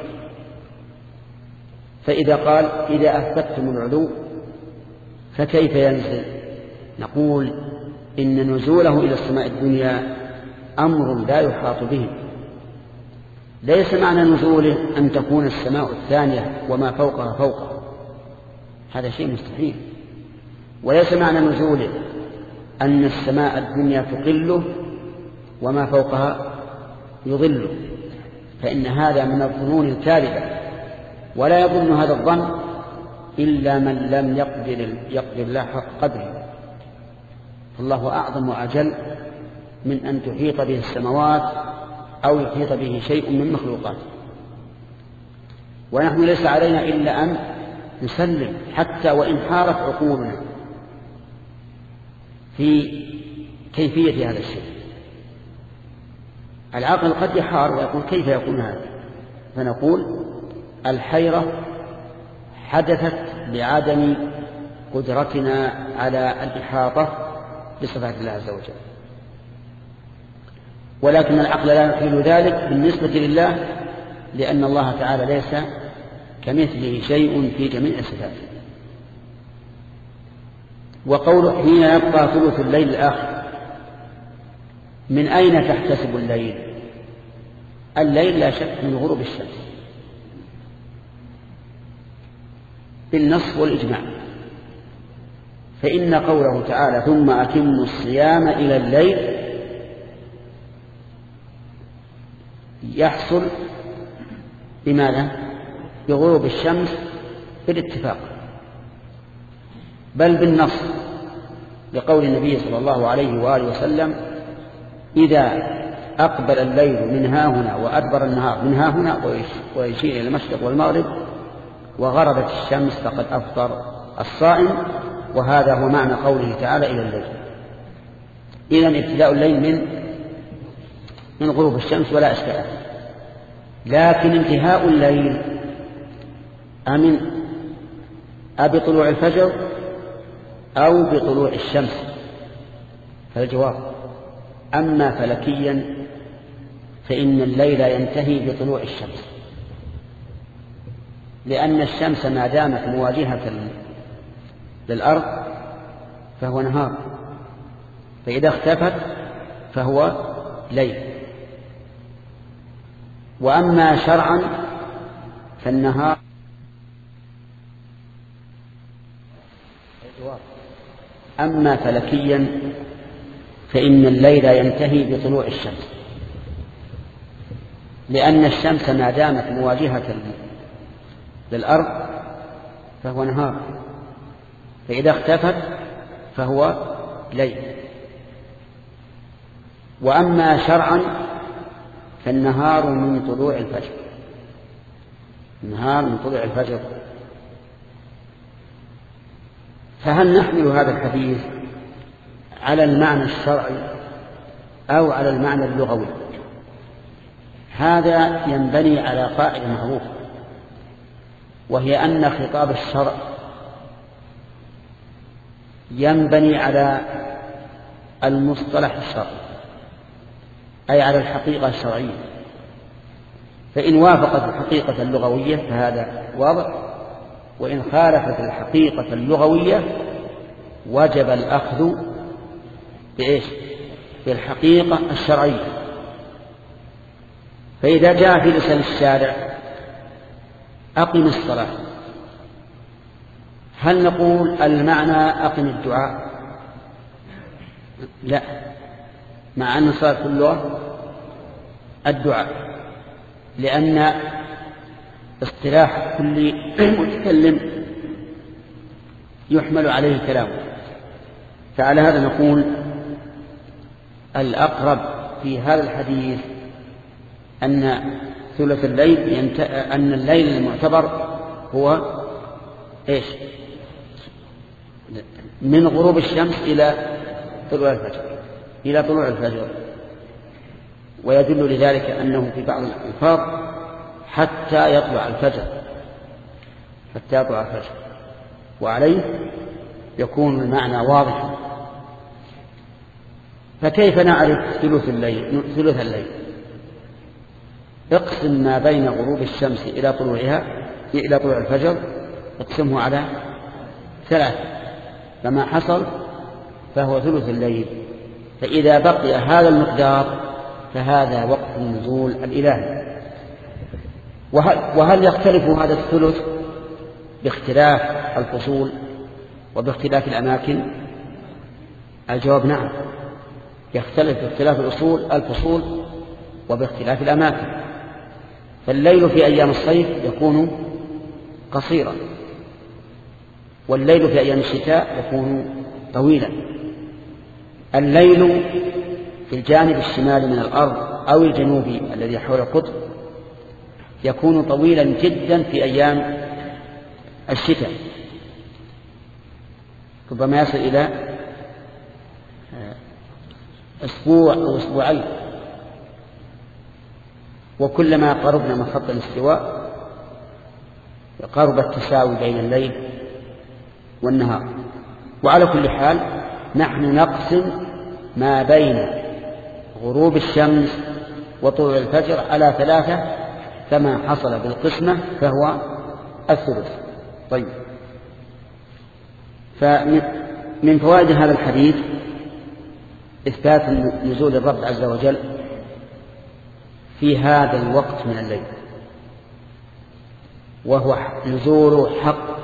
فإذا قال إذا أثبتتم العلو فكيف ينزل؟ نقول إن نزوله إلى السماء الدنيا أمر لا يحاط به. ليس معنى نزوله أن تكون السماء الثانية وما فوقها فوقه، هذا شيء مستحيل. وليس معنى نزوله أن السماء الدنيا تقله وما فوقها يظله، فإن هذا من الظنون الكاذبة، ولا يظن هذا الظن إلا من لم يقدر, يقدر الله حق قدره. فالله أعظم وأجل من أن تحيط به السماوات أو يحيط به شيء من مخلوقاته. ونحن ليس علينا إلا أن نسلم حتى وإن حارت عقولنا في كيفية هذا الشيء. العقل قد يحار ويقول كيف يكون هذا؟ فنقول الحيرة حدثت لعدم قدرتنا على الإحاطة بصفات الله عز وجل، ولكن العقل لا يحيل ذلك بالنسبة لله، لأن الله تعالى ليس كمثله شيء في جميع صفاته. وقوله حين يبقى ثلث الليل الآخر، من أين تحتسب الليل؟ الليل لا شك من غروب الشمس بالنص والإجماع، فإن قوله تعالى ثم أتموا الصيام إلى الليل يحصل بماذا؟ بغروب الشمس بالاتفاق، بل بالنص، لقول النبي صلى الله عليه وآله وسلم إذا أقبل الليل من ها هنا وأدبر النهار من ها هنا ويشير إلى المشرق والمغرب وغربت الشمس فقد أفطر الصائم. وهذا هو معنى قوله تعالى إلى الليل. إذن ابتداء الليل من من غروب الشمس ولا أشكال، لكن انتهاء الليل أمن أبطلوع الفجر أو بطلوع الشمس؟ فالجواب أما فلكيا فإن الليل ينتهي بطلوع الشمس، لأن الشمس ما دامت مواجهة للأرض فهو نهار، فإذا اختفت فهو ليل. وأما شرعا فالنهار أما فلكيا فإن الليل ينتهي بطلوع الشمس، لأن الشمس ما دامت مواجهة للأرض فهو نهار، فإذا اختفت فهو ليل. وأما شرعا فالنهار من طلوع الفجر، النهار من طلوع الفجر. فهل نحمل هذا الحديث على المعنى الشرعي أو على المعنى اللغوي؟ هذا ينبني على قاعدة معروفة، وهي أن خطاب الشرع ينبني على المصطلح الشرعي، أي على الحقيقة الشرعية، فإن وافقت الحقيقة اللغوية فهذا واضح، وإن خالفت الحقيقة اللغوية وجب الأخذ بإيش؟ بالحقيقة الشرعية. فإذا جاء في لسان الشارع أقم الصلاة، هل نقول المعنى أقم الدعاء؟ لا، مع أن الصلاة كلها الدعاء، لأن اصطلاح كل متكلم يحمل عليه كلامه. فعلى هذا نقول الأقرب في هذا الحديث أن ثلث الليل ينت... أن الليل المعتبر هو إيش؟ من غروب الشمس إلى طلوع الفجر إلى طلوع الفجر. ويدل لذلك أنه في بعض الألفاظ حتى يطلع الفجر، حتى يطلع الفجر، وعليه يكون المعنى واضحا. فكيف نعرف ثلث الليل؟ ثلث الليل اقسم ما بين غروب الشمس إلى طلوعها إلى طلوع الفجر، اقسمه على ثلاث، فما حصل فهو ثلث الليل. فإذا بقي هذا المقدار فهذا وقت النزول الإلهي. وهل, وهل يختلف هذا الثلث باختلاف الفصول وباختلاف الأماكن؟ الجواب نعم، يختلف باختلاف الأصول الفصول وباختلاف الأماكن. فالليل في أيام الصيف يكون قصيرا، والليل في أيام الشتاء يكون طويلا. الليل في الجانب الشمالي من الأرض أو الجنوبي الذي حول القطب يكون طويلا جدا في أيام الشتاء، ربما يصل إلى أسبوع أو أسبوعين. وكلما قربنا من خط الاستواء قرب التساوي بين الليل والنهار. وعلى كل حال نحن نقسم ما بين غروب الشمس وطلوع الفجر على ثلاثة، فما حصل بالقسمة فهو الثلث. طيب، فمن فوائد هذا الحديث إثبات نزول الرب عز وجل في هذا الوقت من الليل، وهو نزول حق،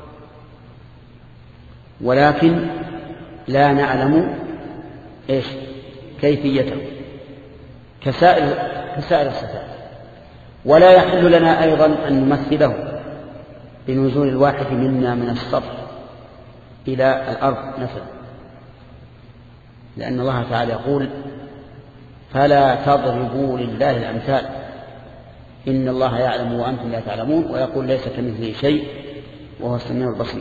ولكن لا نعلم إيش كيفيته كسائر كسائر الصفات. ولا يحل لنا أيضا أن نمثله بنزول الواحد منا من السطح إلى الأرض مثلا، لأن الله تعالى يقول فلا تضربوا لله الأمثال إن الله يعلم وأنتم لا تعلمون، ويقول ليس كمثله شيء وهو السميع البصير.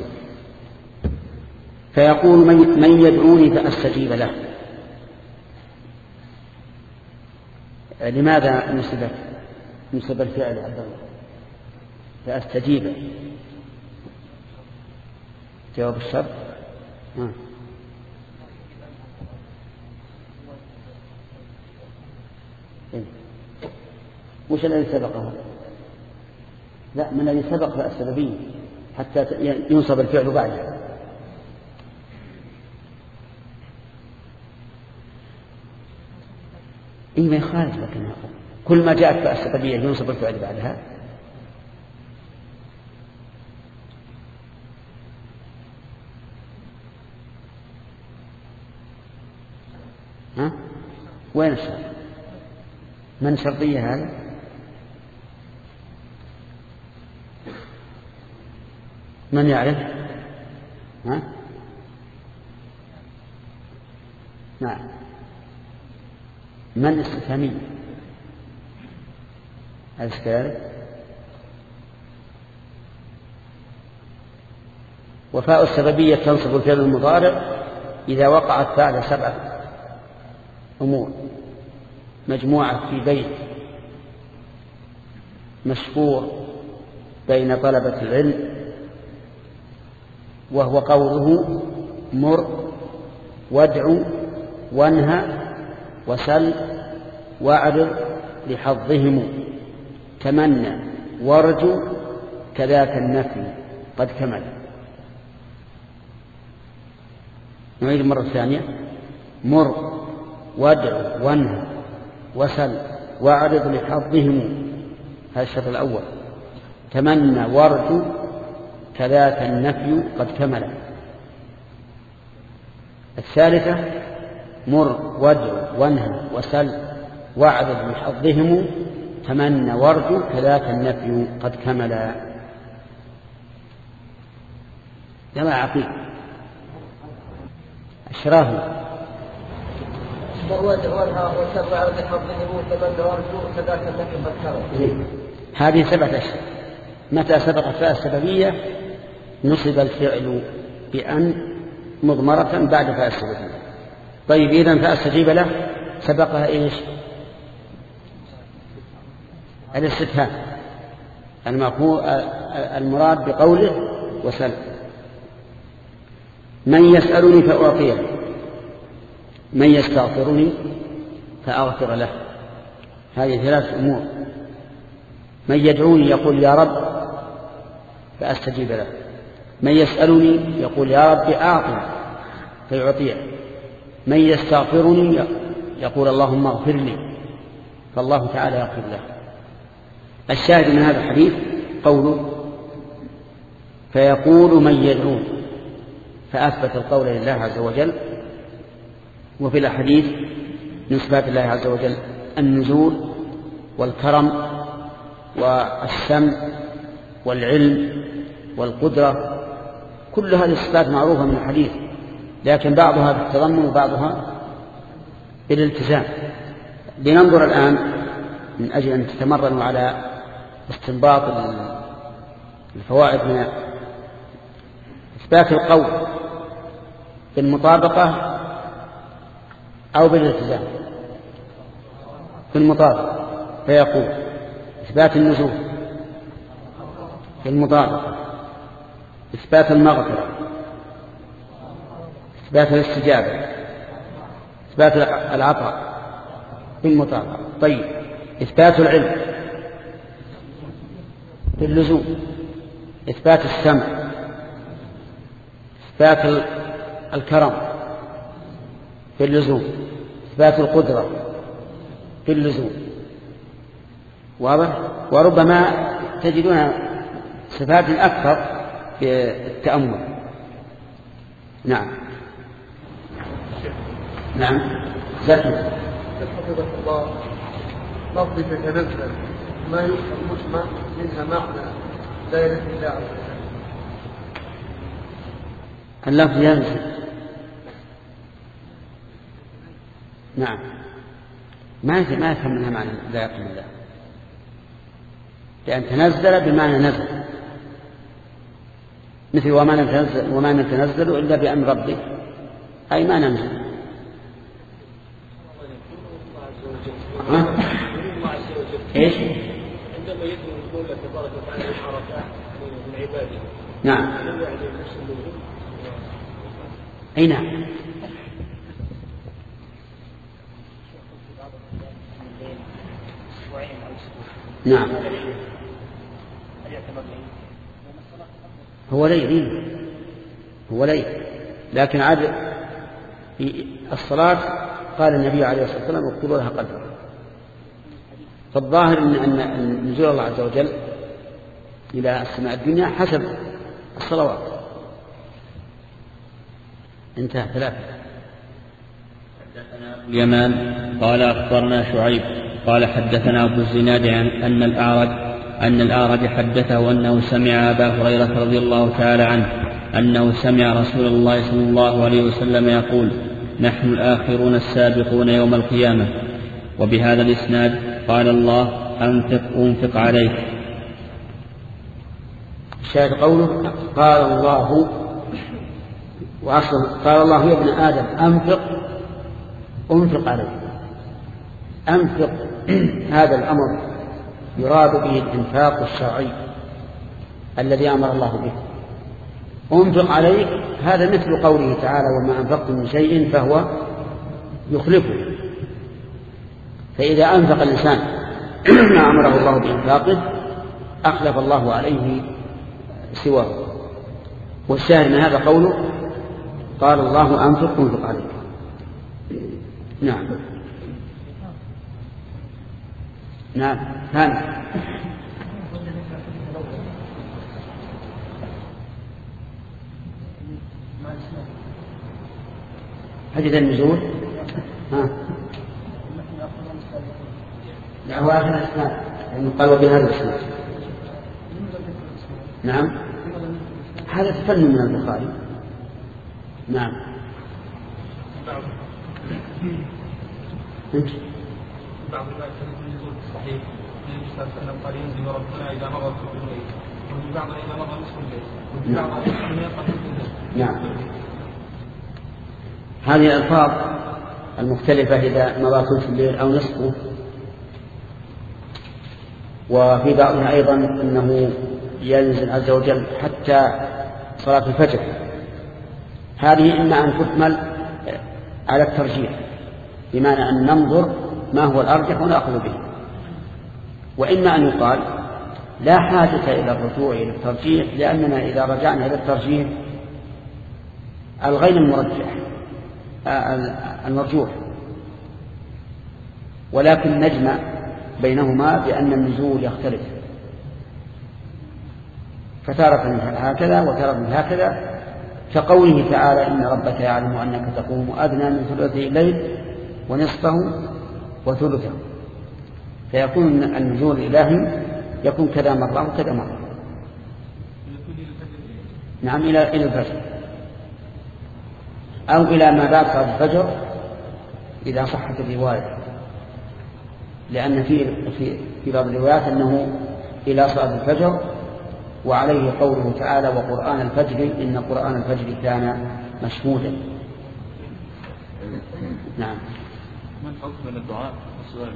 فيقول من يدعوني فأستجيب له. لماذا نسبت نسب الفعل عبد الله فأستجيب؟ جواب الشرط ها. وش الذي سبقه؟ لا، من الذي سبق فالسببية حتى ينصب الفعل بعدها. إيه ما يخالف، لكن كل ما جاءت فالسببية ينصب الفعل بعدها. ها؟ وين الشرط؟ من شرطية هذا؟ من يعرف؟ ها؟ نعم، من استفهامي أذكر. وفاء السببية تنصب الفعل المضارع إذا وقعت بعد سبعة أمور مجموعة في بيت مشهور بين طلبة العلم، وهو قوله مر وادع وانهى وسل واعرض لحظهم تمنى وارجو كذاك النفي قد كمل. نعيد المرة الثانية: مر وادع وانهى وسل واعرض لحظهم، هذا الشرط الأول. تمنى وارجو كذاك النفي قد كمل. الثالثة: مر وادع وانهى وسل واعرض لحظهم تمنى وارجو كذاك النفي قد كمل. يلا عقيل أشرافي هذه سبعة أشهر. متى سبقت فاء السببية نصب الفعل بأن مضمرة بعد فاء السببية. طيب، إذن فأستجيب له سبقها إيش؟ الاستفهام المراد بقوله وسل. من يسألني فأعطيه، من يستغفرني فأغفر له. هذه ثلاث أمور. من يدعوني يقول يا رب فأستجيب له. من يسألني يقول يا رب أعطني فيعطيه. من يستغفرني يقول اللهم اغفر لي فالله تعالى يغفر له. الشاهد من هذا الحديث قوله فيقول من يدعون، فأثبت القول لله عز وجل. وفي الحديث من صفات الله عز وجل النزول والكرم والسمع والعلم والقدرة، كل هذه الصفات معروفة من الحديث، لكن بعضها بالتضمن وبعضها بالالتزام. لننظر الآن من أجل أن تتمرنوا على استنباط الفوائد من إثبات القول بالمطابقة أو بالالتزام. في المطابقة فيقول إثبات النزول، في المطابقة إثبات المغفرة، إثبات الاستجابة، إثبات العطاء بالمطابقة. طيب، إثبات العلم باللزوم، إثبات السمع، إثبات الكرم باللزوم، إثبات القدرة باللزوم. واضح؟ وربما تجدون صفات أكثر في التأمل. نعم نعم زكي حفظك الله. لفظ تتنزل ما يفهم مجمع منها معنى لا يلف الله عز وجل. اللفظ ينزل. نعم، ما ما يفهم منها معنى لا يقم الله، لأن تنزل بمعنى نزل، مثل وما نتنزل وما نتنزل إلا بأمر ربك، أي ما ننزل. ها؟ إيش؟ عندما يدعو المولى تبارك وتعالى الحركات من عباده. نعم. أي نعم. نعم. هو ليل، هو ليل، لكن عاد في الصلاة قال النبي عليه الصلاة والسلام اكتبوا لها قدرا. فالظاهر أن أن نزول الله عز وجل إلى السماء الدنيا حسب الصلوات. انتهى. ثلاثة. حدثنا أبو اليمان قال أخبرنا شعيب قال حدثنا أبو الزناد عن أن الأعرج أن الأعرج حدثه أنه سمع أبا هريرة رضي الله تعالى عنه أنه سمع رسول الله صلى الله عليه وسلم يقول: نحن الآخرون السابقون يوم القيامة. وبهذا الإسناد قال الله: أنفق أنفق عليك. شاهد قوله قال الله، وأصلا قال الله: يا ابن آدم أنفق أنفق عليك. أنفق هذا الأمر يراد به الإنفاق الشرعي الذي أمر الله به. أنفق عليك هذا مثل قوله تعالى: وما أنفقتم من شيء فهو يخلفه. فإذا أنفق الإنسان ما أمره الله بإنفاقه أخلف الله عليه سواه. والشاهد من هذا قوله قال الله: أنفق أنفق عليك. نعم نعم ثاني. حديث النزول. ها دعوات الأسماء يعني قال وبهذا الإسناد. نعم هذا تفنن من البخاري. نعم انت بعض الناس ينزل الصحيح النبي صلى الله عليه وسلم قال: ينزل ربنا إذا مضى ثلث الليل، وفي بعض إذا مضى نصف الليل، وفي بعض إذا يقف الليل. نعم. هذه الألفاظ المختلفة إذا مضى ثلث الليل أو نصفه، وفي بعضها أيضا أنه ينزل عز وجل حتى صلاة الفجر. هذه إما أن تحمل على الترجيح، بمعنى أن ننظر ما هو الأرجح ونأخذ به، وإما أن يقال لا حاجة إلى الرجوع إلى الترجيح، لأننا إذا رجعنا إلى الترجيح الغين المرجح المرجوح، ولكن نجمع بينهما بأن النزول يختلف، فتارة هكذا وتارة هكذا، كقوله تعالى: إن ربك يعلم أنك تقوم أدنى من ثلثي الليل ونصفه وثلثه، فيكون النزول الإلهي يكون كذا مرة وكذا مرة. نعم إلى إلى الفجر أو إلى ما بعد صلاة الفجر إذا صحت الرواية، لأن في في في بعض الروايات أنه إلى صلاة الفجر، وعليه قوله تعالى: وقرآن الفجر إن قرآن الفجر كان مشهودا. نعم. من حكم من الدعاء السؤال؟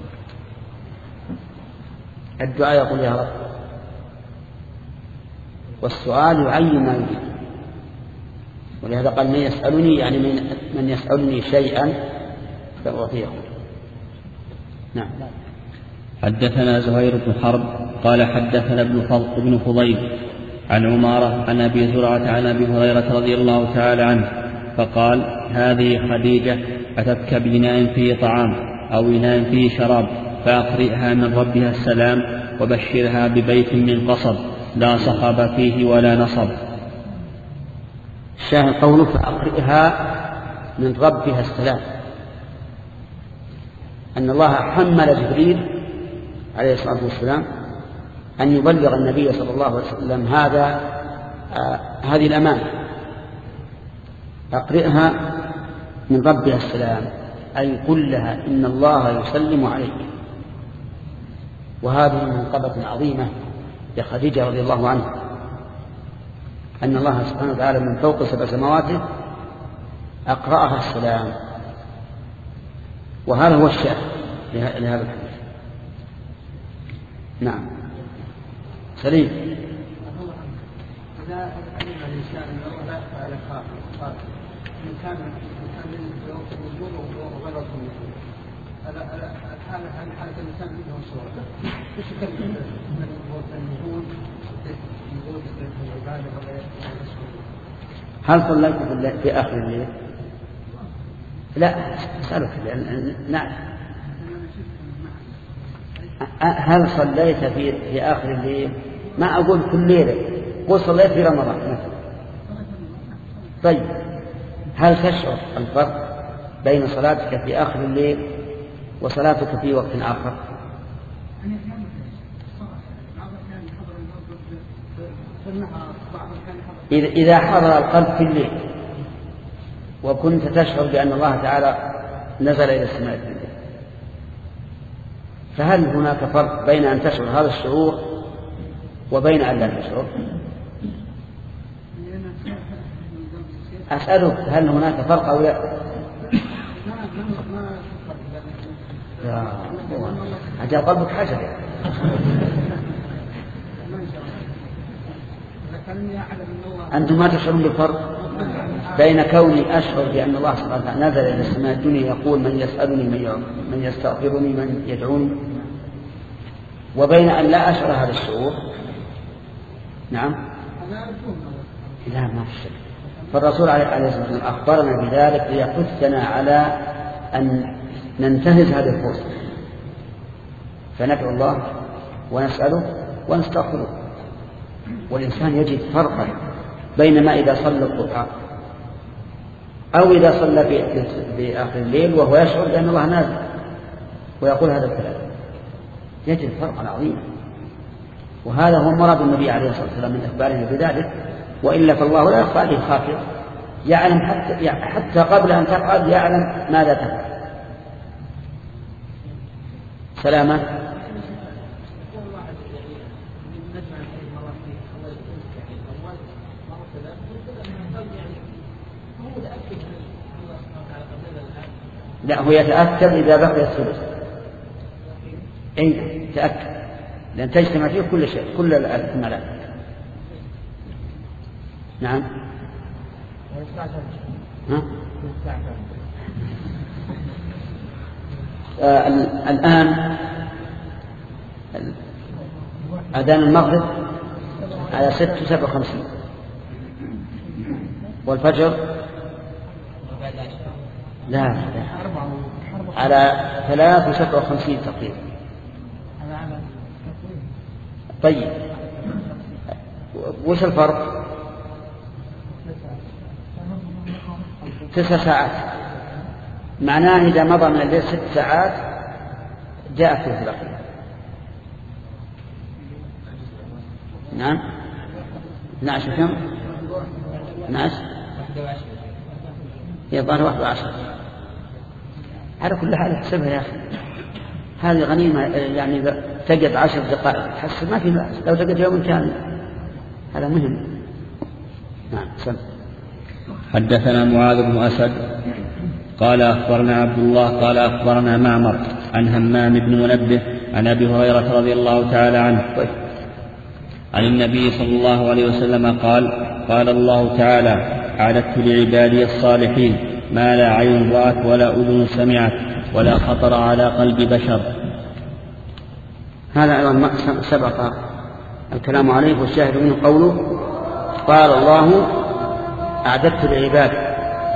الدعاء يقول يا رب، والسؤال يعين ما يريد. ولهذا قال من يسألني يعني من, من يسألني شيئا فأعطيه. نعم. حدثنا زهير بن حرب قال حدثنا ابن فضيل عن عمارة عن أبي زرعة عن أبي هريرة رضي الله تعالى عنه فقال هذه خديجة أتتك بإناء فيه طعام أو إناء فيه شراب فأقرئها من ربها السلام وبشرها ببيت من قصب لا صخب فيه ولا نصب. الشاهد قوله فأقرئها من ربها السلام، أن الله حمل جبريل عليه الصلاة والسلام أن يبلغ النبي صلى الله عليه وسلم هذا آه هذه الأمانة. أقرئها من ربها السلام أي قل لها إن الله يسلم عليك. وهذه منقبة عظيمة لخديجة رضي الله عنها أن الله سبحانه وتعالى من فوق سبع سماواته أقرأها السلام، وهذا هو الشأن لهذا الحديث. نعم. سليم. إذا علم الإنسان أنه لا يفعل خاطئ إن كان في وقت الوضوء وغير الوضوء هل حالة الإنسان عنده صورة إيش يكلم من الوجود يقول في العبادة وغير هل صليت في آخر الليل؟ لا أسألك نعم. هل صليت في في آخر الليل؟ ما أقول كل ليلة، قل صليت في رمضان مثلا. طيب هل تشعر الفرق بين صلاتك في آخر الليل وصلاتك في وقت آخر؟ إذا حضر القلب في الليل وكنت تشعر بأن الله تعالى نزل إلى السماء في الليل، فهل هناك فرق بين أن تشعر هذا الشعور وبين أن لا تشعر؟ أسألك هل هناك فرق أو لا؟ أجل قلبك حجر. أنتم ما تشعرون بالفرق بين كوني أشعر بأن الله سبحانه وتعالى نزل إلى السماء الدنيا يقول من يسألني من يستغفرني من يدعوني، وبين أن لا أشعر هذا الشعور؟ نعم. لا ما في شك. فالرسول عليه الصلاة والسلام أخبرنا بذلك ليحثنا على أن ننتهز هذه الفرصة فندعو الله ونسأله ونستغفره. والإنسان يجد فرقا بينما إذا صلى القرآن أو إذا صلى في, في آخر الليل وهو يشعر بأن الله نازل ويقول هذا الكلام، يجد فرقا عظيما. وهذا هو مراد النبي عليه الصلاة والسلام من إخباره بذلك، وإلا فالله لا يخفى عليه خافر، يعلم حتى, حتى قبل أن تفعل يعلم ماذا تفعل. سلامة. لا هو يتأكد إذا بقي الثلث. أي تأكد لأن تجتمع فيه كل شيء كل الملائكة. نعم. ها؟ آه الآن أذان المغرب على ست وسبع وخمسين والفجر لا, لا على ثلاث وسبع وخمسين تقريبا. طيب وش الفرق؟ تسع ساعات. معناه إذا مضى من الليل ست ساعات جاء فيه البقية. نعم. نعش كم؟ نعش يظهر واحد وعشر. على كل حال احسبها يا أخي، هذه غنيمة يعني تجد عشر دقائق تحسب ما في بأس، لو تجد يوم كامل هذا مهم. نعم. سلام. حدثنا معاذ بن أسد قال أخبرنا عبد الله قال أخبرنا معمر عن همام بن منبه عن أبي هريرة رضي الله تعالى عنه عن النبي صلى الله عليه وسلم قال قال الله تعالى أعددت لعبادي الصالحين ما لا عين رأت ولا أذن سمعت ولا خطر على قلب بشر. هذا أيضا سبق الكلام عليه، والشاهد منه قوله قال الله أعددت لعبادي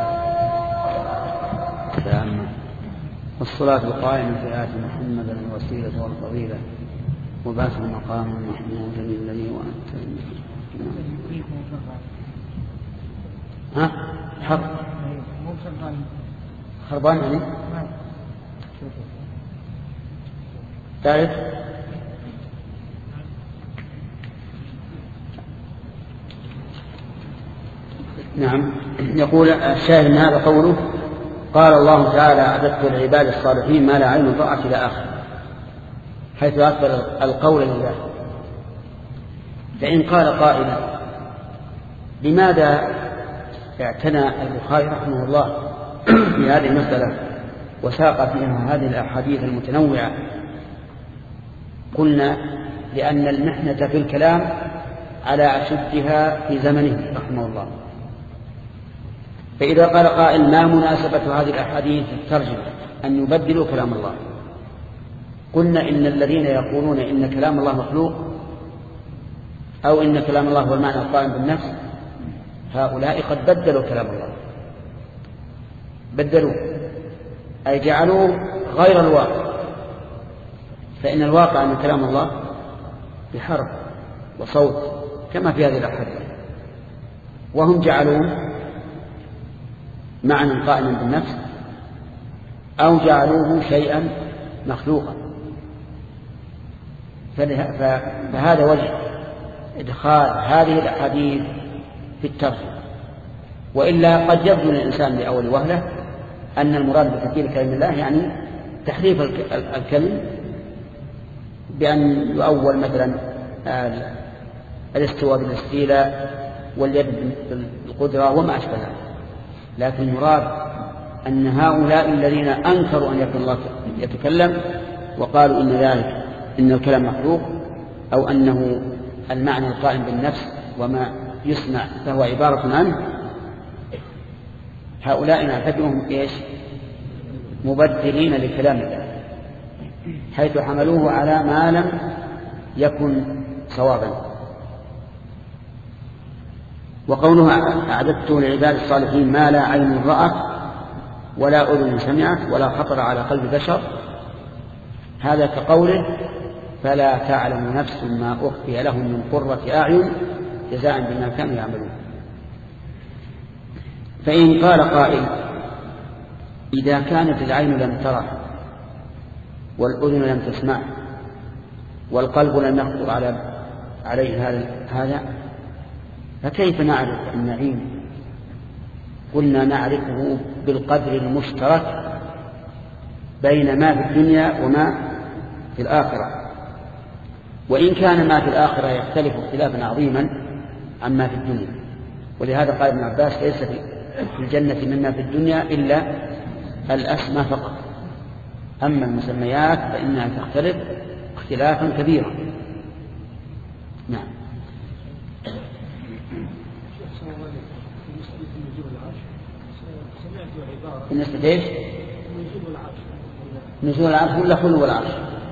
والصلاة القائمة في آت محمد الوسيلة والفضيلة وبعث المقام المحمود الذي وأنت ها حرب خربان يعني تعرف نعم. يقول الشاهد من هذا قوله قال الله تعالى أعددت للعباد الصالحين ما لا عين رأت إلى آخر، حيث أكبر القول لله. فإن قال قائل لماذا اعتنى البخاري رحمه الله في هذه المسألة وساق فيها هذه الأحاديث المتنوعة؟ قلنا لأن المحنة في الكلام على أشدها في زمنه رحمه الله. فإذا قال قائل ما مناسبة هذه الأحاديث الترجمة أن يبدلوا كلام الله؟ قلنا إن الذين يقولون إن كلام الله مخلوق أو إن كلام الله هو المعنى القائم بالنفس، هؤلاء قد بدلوا كلام الله، بدلوا أي جعلوه غير الواقع. فإن الواقع أن كلام الله بحرف وصوت كما في هذه الأحاديث، وهم جعلوه معنى قائما بالنفس أو جعلوه شيئا مخلوقا. فهذا وجه إدخال هذه الأحاديث في الترجمة. وإلا قد يبدو للإنسان لأول وهلة أن المراد بتبديل كلام الله يعني تحريف الكلم بأن يؤول مثلا الاستواء بالاستيلاء واليد بالقدرة وما أشبه ذلك. لكن المراد أن هؤلاء الذين أنكروا أن يكون الله يتكلم وقالوا إن ذلك إن الكلام مخلوق أو أنه المعنى القائم بالنفس وما يسمع فهو عبارة عنه، هؤلاء نعتبرهم إيش؟ مبدلين لكلام الله، حيث حملوه على ما لم يكن صوابا. وقولها أعددت لعباد الصالحين ما لا عين رأت ولا أذن سمعت ولا خطر على قلب بشر، هذا كقوله فلا تعلم نفس ما أخفي لهم من قرة أعين جزاء بما كانوا يعملون. فإن قال قائل إذا كانت العين لم ترى والأذن لم تسمع والقلب لم يخطر على عليه هذا فكيف نعرف النعيم؟ قلنا نعرفه بالقدر المشترك بين ما في الدنيا وما في الآخرة، وإن كان ما في الآخرة يختلف اختلافا عظيما عما في الدنيا. ولهذا قال ابن عباس ليس في الجنة مما في الدنيا إلا الأسماء فقط، أما المسميات فإنها تختلف اختلافا كبيرا. نعم. بالنسبة ليش؟ نزول العرش ولا خلو العرش؟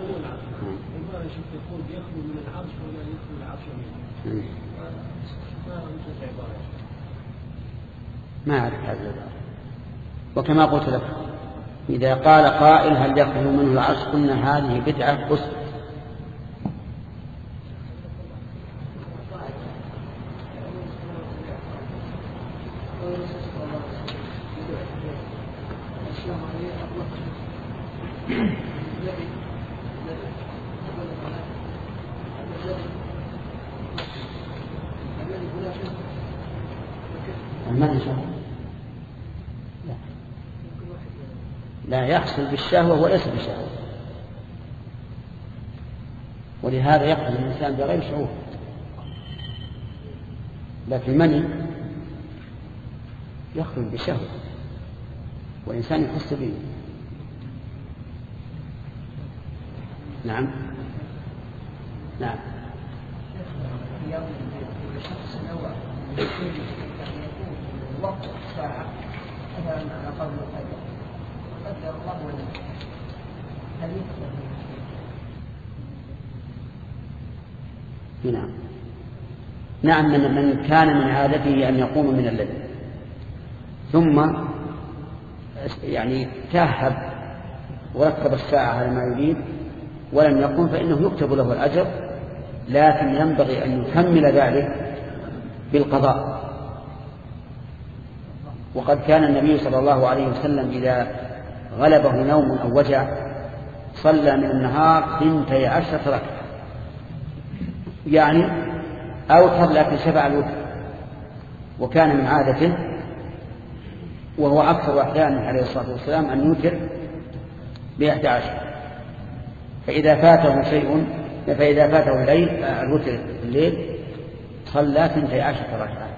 ما أعرف هذا العبارة. وكما قلت لك إذا قال قائل هل يخلو منه العرش قلنا هذه بدعة أسر. لا يحصل بالشهوة وليس بالشهوة، ولهذا يقتل الإنسان بغير شعور. لكن المني يخرج بالشهوة والإنسان يحس به. نعم نعم وقت الساعة مثلا على قول الحجر قدر الله ولم هل يكتب؟ نعم نعم من, من كان من عادته أن يقوم من الليل ثم يعني تاهب وركب الساعة على ما يريد ولم يقم فإنه يكتب له الأجر، لكن ينبغي أن يكمل ذلك بالقضاء. وقد كان النبي صلى الله عليه وسلم إذا غلبه نوم أو وجع صلى من النهار ثنتي عشرة ركعة، يعني أوتر لكن شفع الوتر. وكان من عادته وهو أكثر أحيانه عليه الصلاة والسلام أن يوتر بإحدى عشر، فإذا فاته شيء فإذا فاته الليل الوتر الليل صلى ثنتي عشرة ركعة.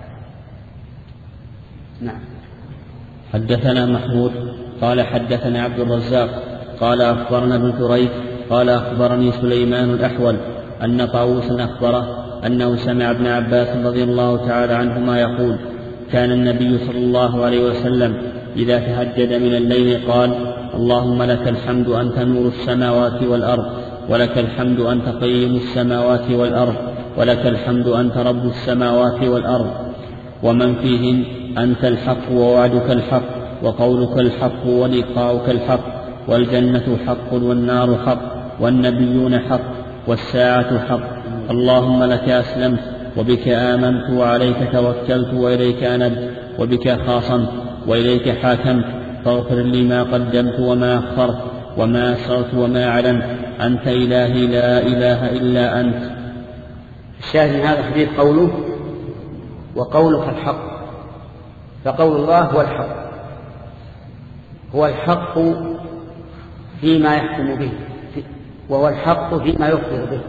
نعم. حدثنا محمود قال حدثنا عبد الرزاق قال أخبرنا ابن ثريد قال أخبرني سليمان الأحول أن طاووسا أخبره أنه سمع ابن عباس رضي الله تعالى عنهما يقول: كان النبي صلى الله عليه وسلم إذا تهجد من الليل قال: اللهم لك الحمد أنت نور السماوات والأرض، ولك الحمد أنت قيم السماوات والأرض، ولك الحمد أنت رب السماوات والأرض ومن فيهن، أنت الحق ووعدك الحق وقولك الحق ولقاؤك الحق، والجنة حق والنار حق والنبيون حق والساعة حق. اللهم لك أسلمت وبك آمنت وعليك توكلت وإليك أنبت وبك خاصمت وإليك حاكمت، فاغفر لي ما قدمت وما أخرت وما أسررت وما أعلنت، أنت إلهي لا إله إلا أنت. الشاهد من هذا الحديث قوله وقولك الحق، فقول الله هو الحق، هو الحق فيما يحكم به، وهو الحق فيما يخبر به،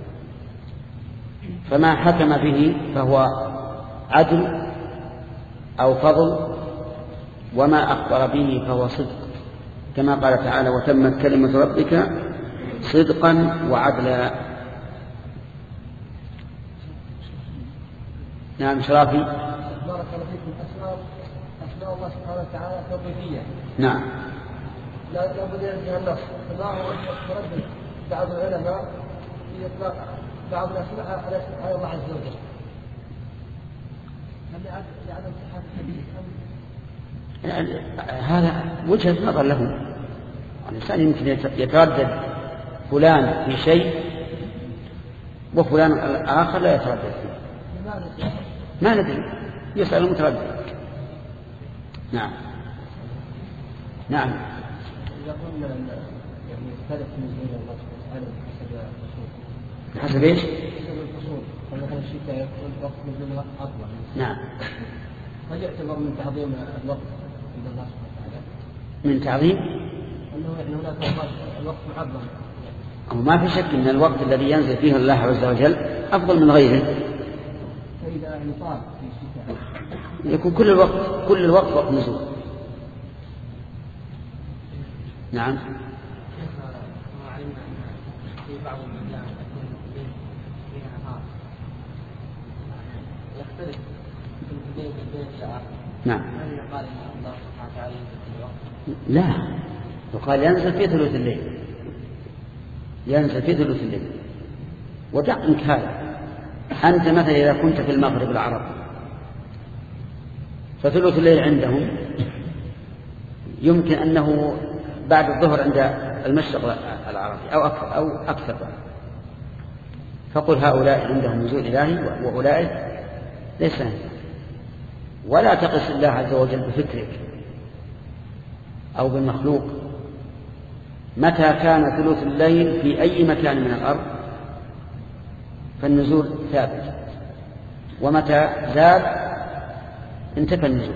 فما حكم به فهو عدل أو فضل، وما أخبر به فهو صدق، كما قال تعالى: وتمت كلمة ربك صدقا وعدلا. نعم شرافي. بارك الله فيكم. أسماء أسماء الله سبحانه وتعالى توقيفية. نعم. لا لابد أن ينتهي النص، فما هو متردد بعض العلماء في إطلاق بعض الأسماء على الله عز وجل. هل لعدم صحة الحديث أم؟ يعني هذا وجهة نظر لهم. الإنسان يمكن يتردد فلان في شيء وفلان آخر لا يتردد فيه. ما ندري، يسأل المتردد. نعم نعم. إذا قلنا يعني يختلف نزول الله سبحانه حسب الفصول. حسب ايش؟ حسب الفصول. فمثلا الشتاء يكون وقت نزول أطول. نعم. هل يعتبر من تعظيم الوقت عند الله سبحانه وتعالى؟ من تعظيم؟ أنه يعني هناك الوقت معظم. أو ما في شك أن الوقت الذي ينزل فيه الله عز وجل أفضل من غيره. فإذا يعني طال في الشتاء يكون كل الوقت كل الوقت وقت نزول. نعم. في بعض الأحيان تكون فيها نهار يختلف بين بين ساعات. نعم. هل يقال إن الله سبحانه وتعالى ينزل في الوقت؟ لا، يقال ينزل في ثلث الليل، ينزل في ثلث الليل. ودقنك هذا، أنت مثلا إذا كنت في المغرب العرب فثلث الليل عندهم يمكن أنه بعد الظهر عند المشرق العربي أو أكثر أو أكثر. فقل هؤلاء عندهم نزول إلهي وأولئك ليس، ولا تقس الله عز وجل بفكرك أو بالمخلوق. متى كان ثلث الليل في أي مكان من الأرض فالنزول ثابت، ومتى زاد انتفى النزول.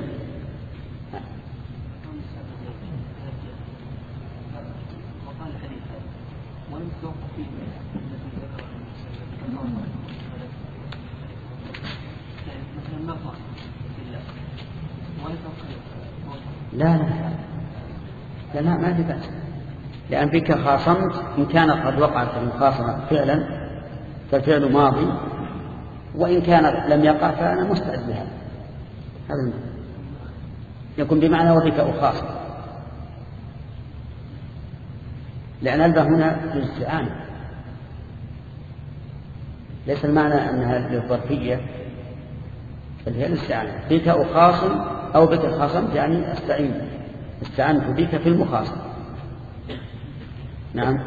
لا لا لا ما في بأس، لأن فيك خاصمت إن كان قد وقعت المخاصمة فعلا فالفعل ماضي، وإن كان لم يقع فأنا مستعد بها. هذا يكون بمعنى وبك أخاصم، لأن الباء هنا للاستعانة، ليس المعنى أنها للظرفية بل هي الاستعانة. بك أخاصم أو بك خاصمت يعني أستعين، استعنت بك في المخاصمة. نعم.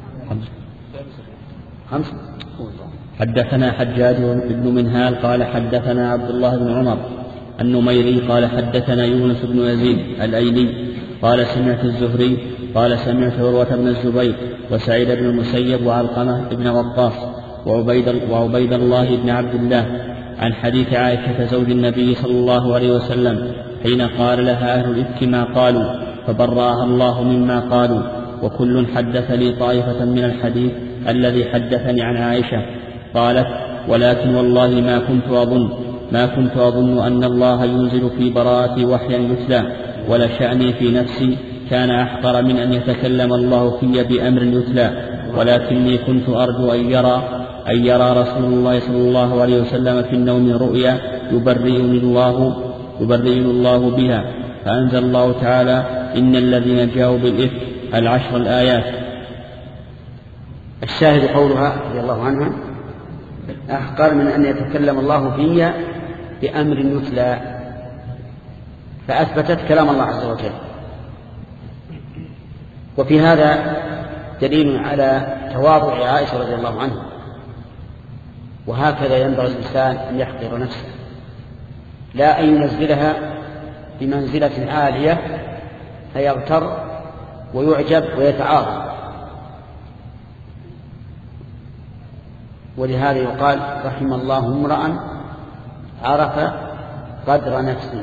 خمسة. حدثنا حجاج بن منهال قال حدثنا عبد الله بن عمر النميري قال حدثنا يونس بن يزيد الأيلي قال سمعت الزهري قال سمعت عروة بن الزبير وسعيد بن المسيب وعلقمة بن وقاص وعبيد, وعبيد الله بن عبد الله عن حديث عائشة زوج النبي صلى الله عليه وسلم حين قال لها أهل الإفك ما قالوا فبرأها الله مما قالوا. وكل حدث لي طائفة من الحديث الذي حدثني عن عائشة. قالت ولكن والله ما كنت أظن ما كنت أظن أن الله ينزل في براءة وحيا يتلى، ولشأني في نفسي كان أحقر من أن يتكلم الله في بأمر يتلى، ولكني كنت أرجو أن يرى أن يرى رسول الله صلى الله عليه وسلم في النوم رؤيا يبرئني الله يبرئني الله بها، فأنزل الله تعالى إن الذين جاءوا بالإفك العشر الآيات. الشاهد قولها رضي الله عنها أحقر من أن يتكلم الله فيها بأمر يتلى، فأثبتت كلام الله عز وجل. وفي هذا دليل على تواضع عائشة رضي الله عنها، وهكذا ينبغي الإنسان أن يحقر نفسه، لا أن ينزلها بمنزلة عالية فيغتر ويعجب ويتعاظم. ولهذا يقال رحم الله امرأ عرف قدر نفسه،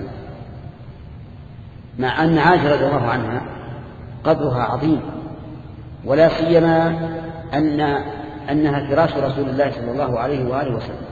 مع أن عائشة رضي الله عنها قدرها عظيم، ولا سيما أن أنها فراش رسول الله صلى الله عليه وآله وسلم،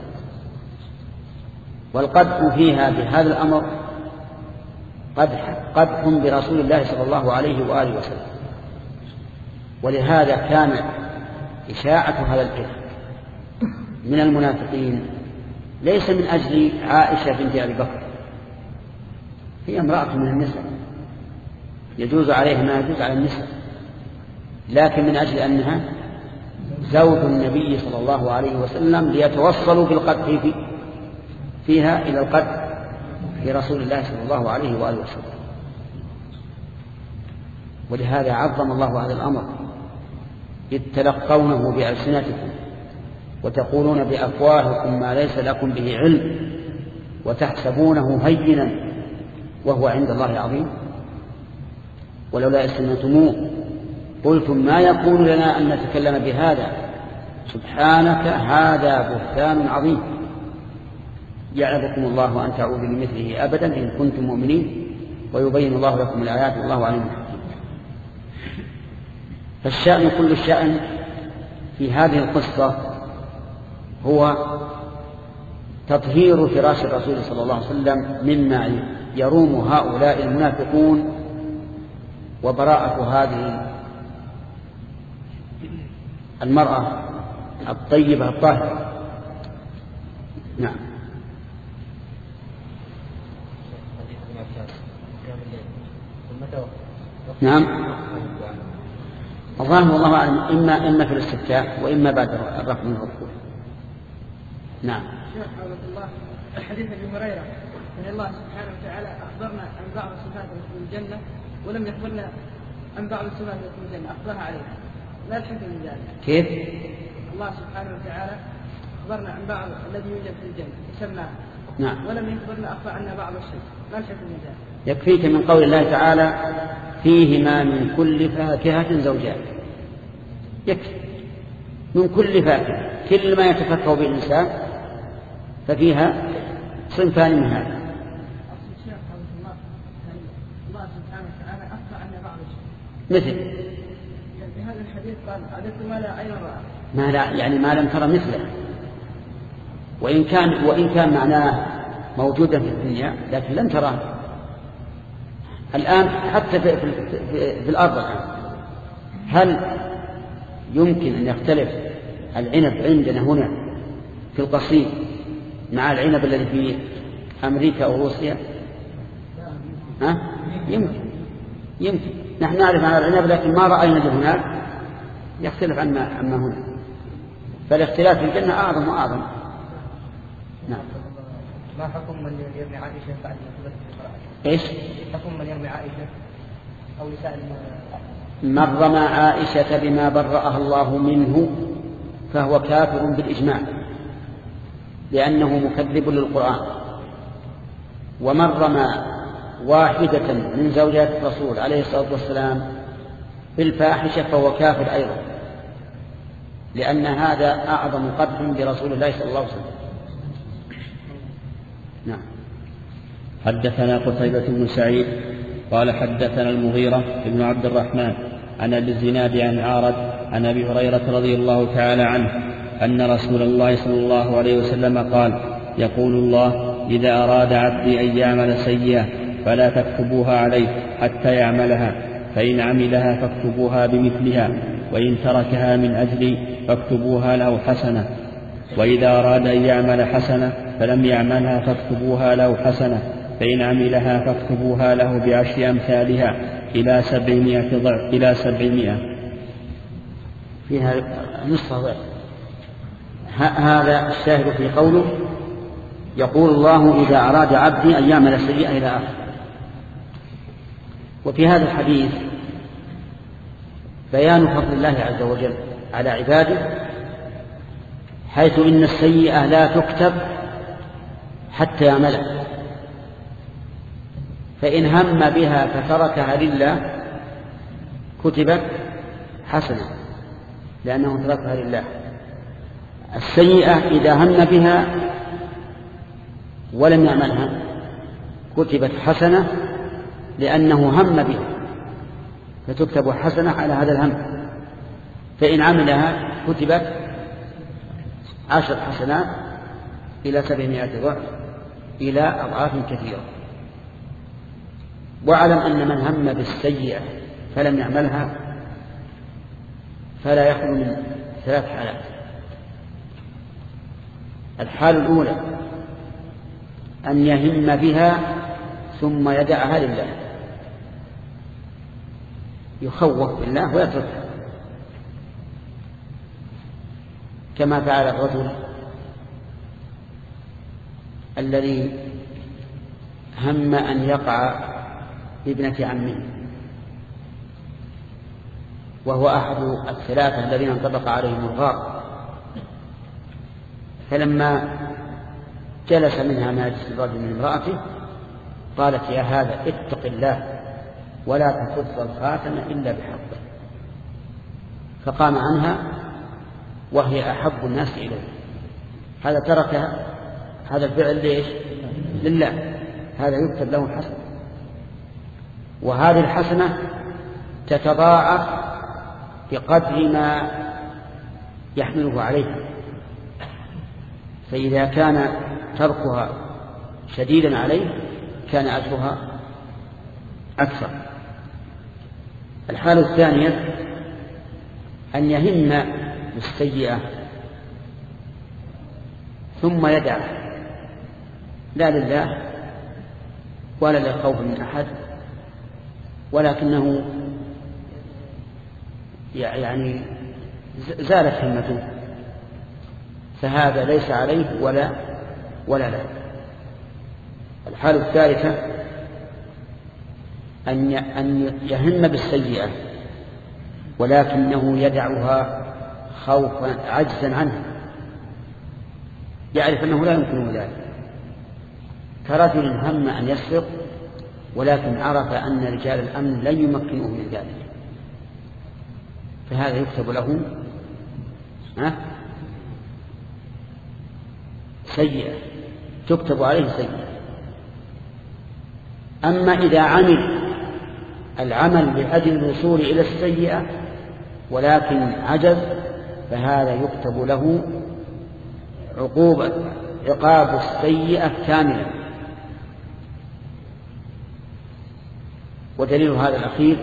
والقدح فيها بهذا الأمر قدح قدح برسول الله صلى الله عليه وآله وسلم. ولهذا كان إشاعة هذا الإفك من المنافقين ليس من أجل عائشة بنت أبي بكر، هي امرأة من النساء يجوز عليها ما يجوز على النساء، لكن من أجل أنها زوج النبي صلى الله عليه وسلم ليتوصلوا بالقدح في فيها إلى القدح في رسول الله صلى الله عليه وآله وسلم. ولهذا عظم الله هذا الأمر، إذ تلقونه بألسنتكم وتقولون بأفواهكم ما ليس لكم به علم وتحسبونه هينا وهو عند الله عظيم. ولولا إذ سمعتموه قلتم ما يكون لنا أن نتكلم بهذا سبحانك هذا بهتان عظيم يعظكم الله أن تعودوا لمثله أبدا إن كنتم مؤمنين ويبين الله لكم الآيات والله عليم حكيم. فالشأن كل الشأن في هذه القصة هو تطهير فراش الرسول صلى الله عليه وسلم مما يروم هؤلاء المنافقون، وبراءة هذه المرأة الطيبة الطاهرة. نعم. نعم. الظاهر والله أعلم إما إما في الاستفتاء وإما بعد الرفع من الركوع. نعم. شيخ عبد الله حديث أبي هريرة أن الله سبحانه وتعالى أخبرنا عن بعض الصفات في الجنة ولم يخبرنا عن بعض الصفات في الجنة أخبرها عليها، لا الحكم من ذلك. كيف؟ الله سبحانه وتعالى أخبرنا عن بعض الذي يوجد في الجنة يسمى، نعم، ولم يخبرنا أخبر عنا بعض الشيء، لا الحكم من ذلك. يكفيك من قول الله تعالى فيهما من كل فاكهة زوجان، يكفي من كل فاكهة، كل ما يتفكه به الإنسان ففيها صنفان من هذا. الله سبحانه وتعالى أخبر عنا بعض الشيء مثل في هذا الحديث قال عددت ما لا عين رأى، ما لا يعني ما لم ترى مثله، وإن كان وإن كان معناه موجودا في الدنيا لكن لم تراه الآن حتى في, في, في, في الأرض الآن. هل يمكن أن يختلف العنب عندنا هنا في القصيم مع العنب الذي في أمريكا أو روسيا؟ ها؟ يمكن يمكن نحن نعرف عن العنب لكن ما رأينا هناك يختلف عما عما هنا، فالاختلاف في الجنة أعظم وأعظم. نعم. ما حكم من يرمي عائشة بعد ما تبت؟ إيش؟ حكم من يرمي عائشة أو نساء من رمى عائشة بما برأها الله منه فهو كافر بالإجماع، لأنه مكذب للقرآن. ومن رمى واحدة من زوجات الرسول عليه الصلاة والسلام بالفاحشة فهو كافر أيضا، لأن هذا أعظم قدح برسول الله صلى الله عليه وسلم. نعم. حدثنا قتيبة بن سعيد قال حدثنا المغيرة بن عبد الرحمن عن أبي الزناد عن عارض عن أبي هريرة رضي الله تعالى عنه أن رسول الله صلى الله عليه وسلم قال: يقول الله: إذا أراد عبدي أن يعمل سيئة فلا تكتبوها عليه حتى يعملها، فإن عملها فاكتبوها بمثلها، وإن تركها من أجلي فاكتبوها له حسنة، وإذا أراد أن يعمل حسنة فلم يعملها فاكتبوها له حسنة، فإن عملها فاكتبوها له بعشر أمثالها إلى سبعمائة ضعف إلى سبعمائة. فيها نصف ضعف. هذا الشاهد في قوله: يقول الله: إذا أراد عبدي أن يعمل سيئة إلى آخر. وفي هذا الحديث بيان فضل الله عز وجل على عباده، حيث إن السيئة لا تكتب حتى يعملها، فإن هم بها فتركها لله كتبت حسنة لأنه تركها لله. السيئة إذا هم بها ولم يعملها كتبت حسنة لأنه هم بها، فتكتب حسنة على هذا الهم، فإن عملها كتبت عشر حسنات إلى سبعمائة ضعف إلى أضعاف كثيرة. واعلم أن من هم بالسيئة فلم يعملها فلا يخلو من ثلاث حالات. الحالة الأولى أن يهم بها ثم يدعها لله، يخوف بالله ويتركها، كما فعل الرجل الذي هم أن يقع بابنة عمه، وهو أحد الثلاثة الذين انطبق عليهم الغار، فلما جلس منها مجلس الرجل من امرأته قالت: يا هذا اتق الله ولا تفض الخاتم إلا بحقه، فقام عنها وهي أحب الناس إليه. هذا ترك هذا الفعل ليش؟ لله، هذا يكتب له الحسنة، وهذه الحسنة تتضاعف بقدر ما يحمله عليها، فإذا كان تركها شديدا عليه كان أجرها أكثر. الحالة الثانية أن يهم بالسيئة ثم يدع، لا لله ولا للخوف من أحد، ولكنه يعني زالت همته، فهذا ليس عليه ولا ولا لا. الحالة الثالثة أن يهم بالسيئة ولكنه يدعها خوفا عجزا عنها، يعرف أنه لا يمكنه ذلك، كرجل هم أن يسرق ولكن عرف أن رجال الأمن لن يمكنوه من ذلك، فهذا يكتب له سيئة، تكتب عليه سيئة. أما إذا عمل العمل لأجل الوصول إلى السيئة ولكن عجز فهذا يكتب له عقوبة عقاب السيئة كاملة. ودليل هذا الأخير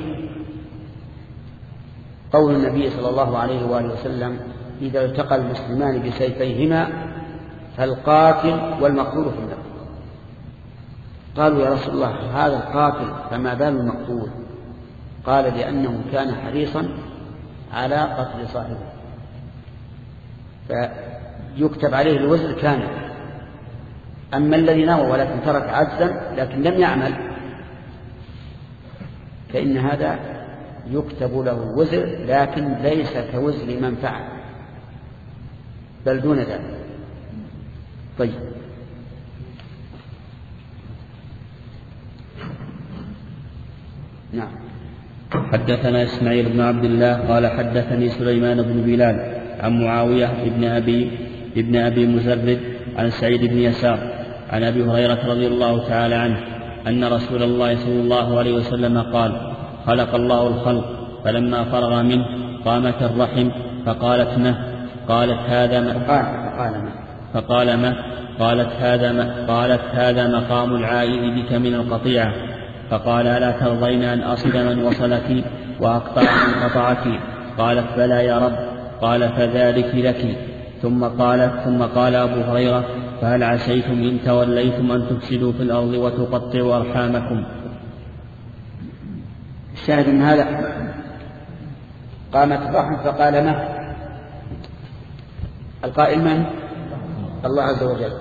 قول النبي صلى الله عليه وآله وسلم: إذا التقى المسلمان بسيفيهما فالقاتل والمقتول في النار. قالوا يا رسول الله هذا القاتل فما بال المقتول؟ قال لأنه كان حريصا على قتل صاحبه فيكتب عليه الوزر كامل. أما الذي نوى ولكن ترك عجزا لكن لم يعمل فإن هذا يكتب له وزر لكن ليس كوزر من فعل بل دون ذلك. طيب نعم. حدثنا إسماعيل بن عبد الله قال حدثني سليمان بن بلال عن معاوية ابن أبي ابن أبي مزرد عن سعيد بن يسار عن أبي هريرة رضي الله تعالى عنه أن رسول الله صلى الله عليه وسلم قال خلق الله الخلق فلما فرغ منه قامت الرحم فقالت ما قالت هذا ما فقال ما فقال ما قالت هذا ما قالت هذا مقام العائد بك من القطيعة فقال ألا ترضين أن أصل من وصلك وأقطع من قطعك؟ قالت بلى يا رب. قال فذلك لك. ثم قال ثم قال أبو هريرة فهل عسيتم إن توليتم أن تفسدوا في الأرض وتقطعوا أرحامكم؟ الشاهد من هذا قامت الرحم فقال ما القائل من؟ الله عز وجل.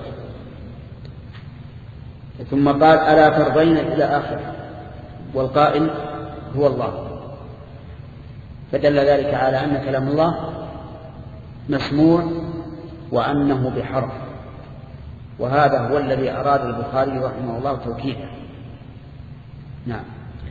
ثم قال ألا ترضين إلى آخر والقائل هو الله. فدل ذلك على أن كلام الله مسموع وأنه بحرف وهذا هو الذي أراد البخاري رحمه الله توكيده. نعم.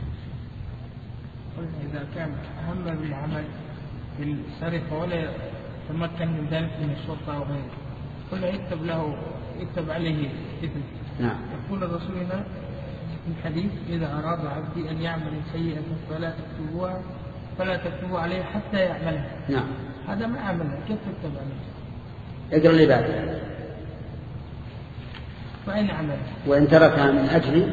إذا كان أهم بالعمل بالسرقة ولا يتمكن من ذلك من الشرطة أو غيره قلنا يكتب له يكتب عليه إثم. نعم. يقول الرسول هنا في الحديث إذا أراد عبدي أن يعمل سيئة فلا تكتبوها فلا تكتبوا عليه حتى يعملها. نعم. هذا ما عملها كيف تكتب عليه؟ اقرأ لي بعد. فأين عملها؟ وإن تركها من أجل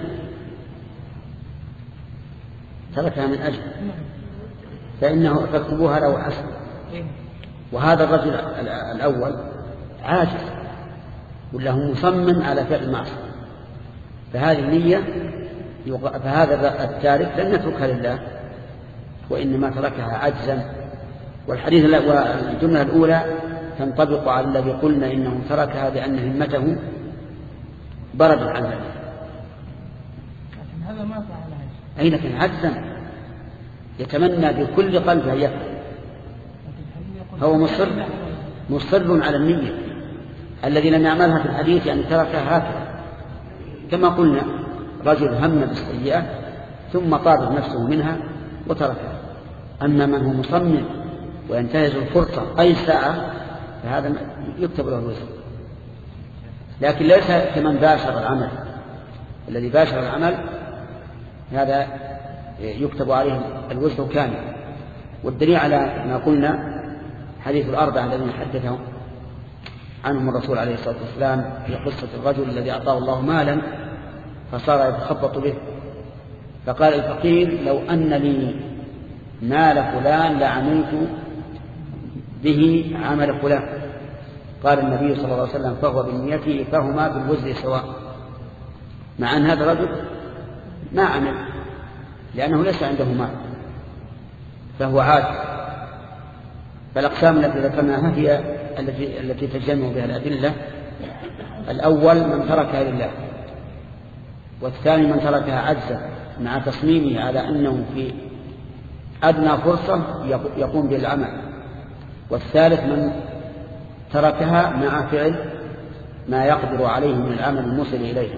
تركها من أجل فإنه تكتبوها له حسن. وهذا الرجل الأول عاجز ولا هو مصمم على فعل المعصية فهذه النية فهذا التارك لن يتركها لله وإنما تركها عجزا. والحديث والجملة الأولى تنطبق على الذي قلنا إنه تركها لأن همته بردت عن ذلك. لكن هذا ما فعلها. أي لكن عجزا يتمنى بكل قلبه أن يفعل. هو مصر مصر على النية. الذي لم يعملها في الحديث يعني تركها هكذا كما قلنا رجل هم بالسيئة ثم طابت نفسه منها وتركها. أما من هو مصمم وينتهز الفرصة أي ساعة فهذا يكتب له الوزر لكن ليس كمن باشر العمل. الذي باشر العمل هذا يكتب عليه الوزر كامل. والدليل على ما قلنا حديث الأربعة الذين حدثهم عنهم الرسول عليه الصلاة والسلام في قصة الرجل الذي أعطاه الله مالا فصار يتخبط به فقال الفقير لو أن لي مال فلان لعملت به عمل فلان. قال النبي صلى الله عليه وسلم فهو بنيته فهما بالوزر سواء. مع أن هذا الرجل ما عمل لأنه ليس عنده مال فهو عاجز. فالأقسام التي ذكرناها هي التي التي تجمع بها الأدلة. الأول من تركها لله والثاني من تركها عجزا مع تصميمه على أنه في أدنى فرصة يقوم بالعمل. والثالث من تركها مع فعل ما يقدر عليه من العمل الموصل إليه.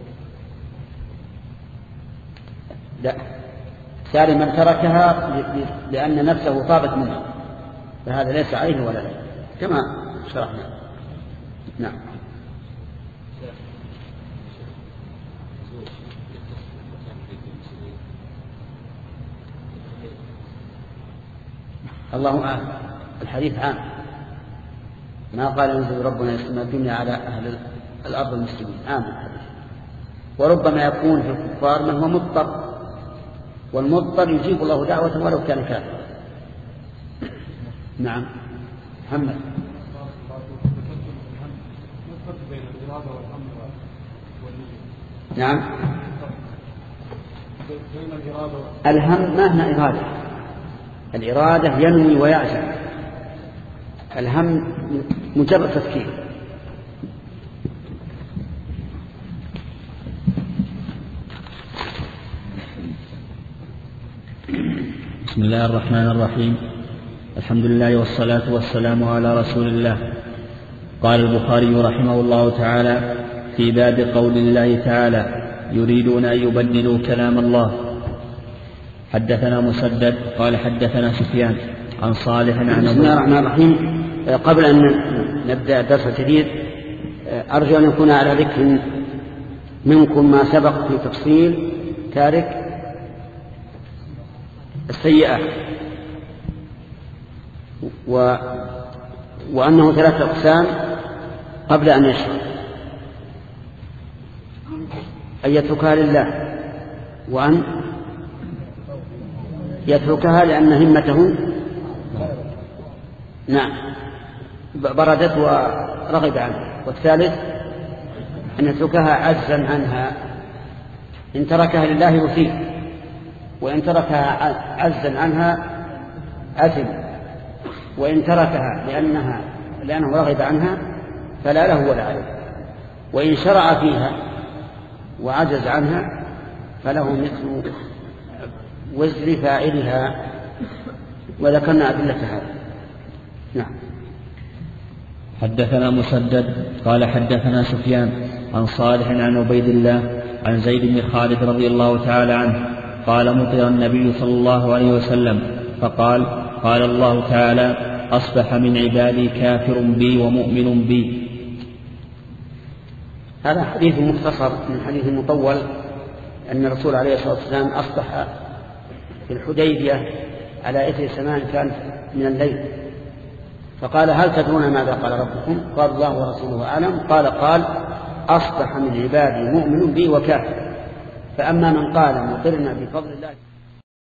لا الثاني من تركها لأن نفسه طابت منه فهذا ليس عليه ولا لا كما شرحنا. نعم. الله أعلم. الحديث عام ما قال ينزل ربنا يسمى الدنيا على أهل الأرض المسلمين عام الحديث. وربما يكون في الكفار من هو مضطر والمضطر يجيب الله دعوة ولو كان كافرا. نعم. محمد. نعم. الهم ما هي إرادة. الإرادة ينوي ويعزم، الهم مجرد تفكير. بسم الله الرحمن الرحيم. الحمد لله والصلاة والسلام على رسول الله. قال البخاري رحمه الله تعالى في باب قول الله تعالى يريدون أن يبدلوا كلام الله. حدثنا مسدد قال حدثنا سفيان عن صالح عن بسم الله الرحمن الرحيم. قبل أن نبدأ الدرس الجديد أرجو أن يكون على ذكر منكم ما سبق في تفصيل تارك السيئات، و... وأنه ثلاثة أقسام قبل أن يشرع: أن يتركها لله، وأن يتركها لأن همته نعم بردت ورغب عنها، والثالث أن يتركها عجزا عنها. إن تركها لله يثيب، وإن تركها عجزا عنها أثم، وإن تركها لأنها لأنه رغب عنها فلا له ولا عليه، وإن شرع فيها وعجز عنها فله مثل وزر فاعلها، وذكرنا أدلة هذا. نعم. حدثنا مسدد قال حدثنا سفيان عن صالح عن عبيد الله عن زيد بن خالد رضي الله تعالى عنه قال مطر النبي صلى الله عليه وسلم فقال قال الله تعالى أصبح من عبادي كافر بي ومؤمن بي. هذا حديث مختصر من حديث مطول أن الرسول عليه الصلاة والسلام أصبح في الحديبية على إثر سماء كانت من الليل، فقال هل تدرون ماذا قال ربكم؟ قال الله ورسوله أعلم. قال قال أصبح من عبادي مؤمن بي وكافر. فأما من قال مطرنا بفضل الله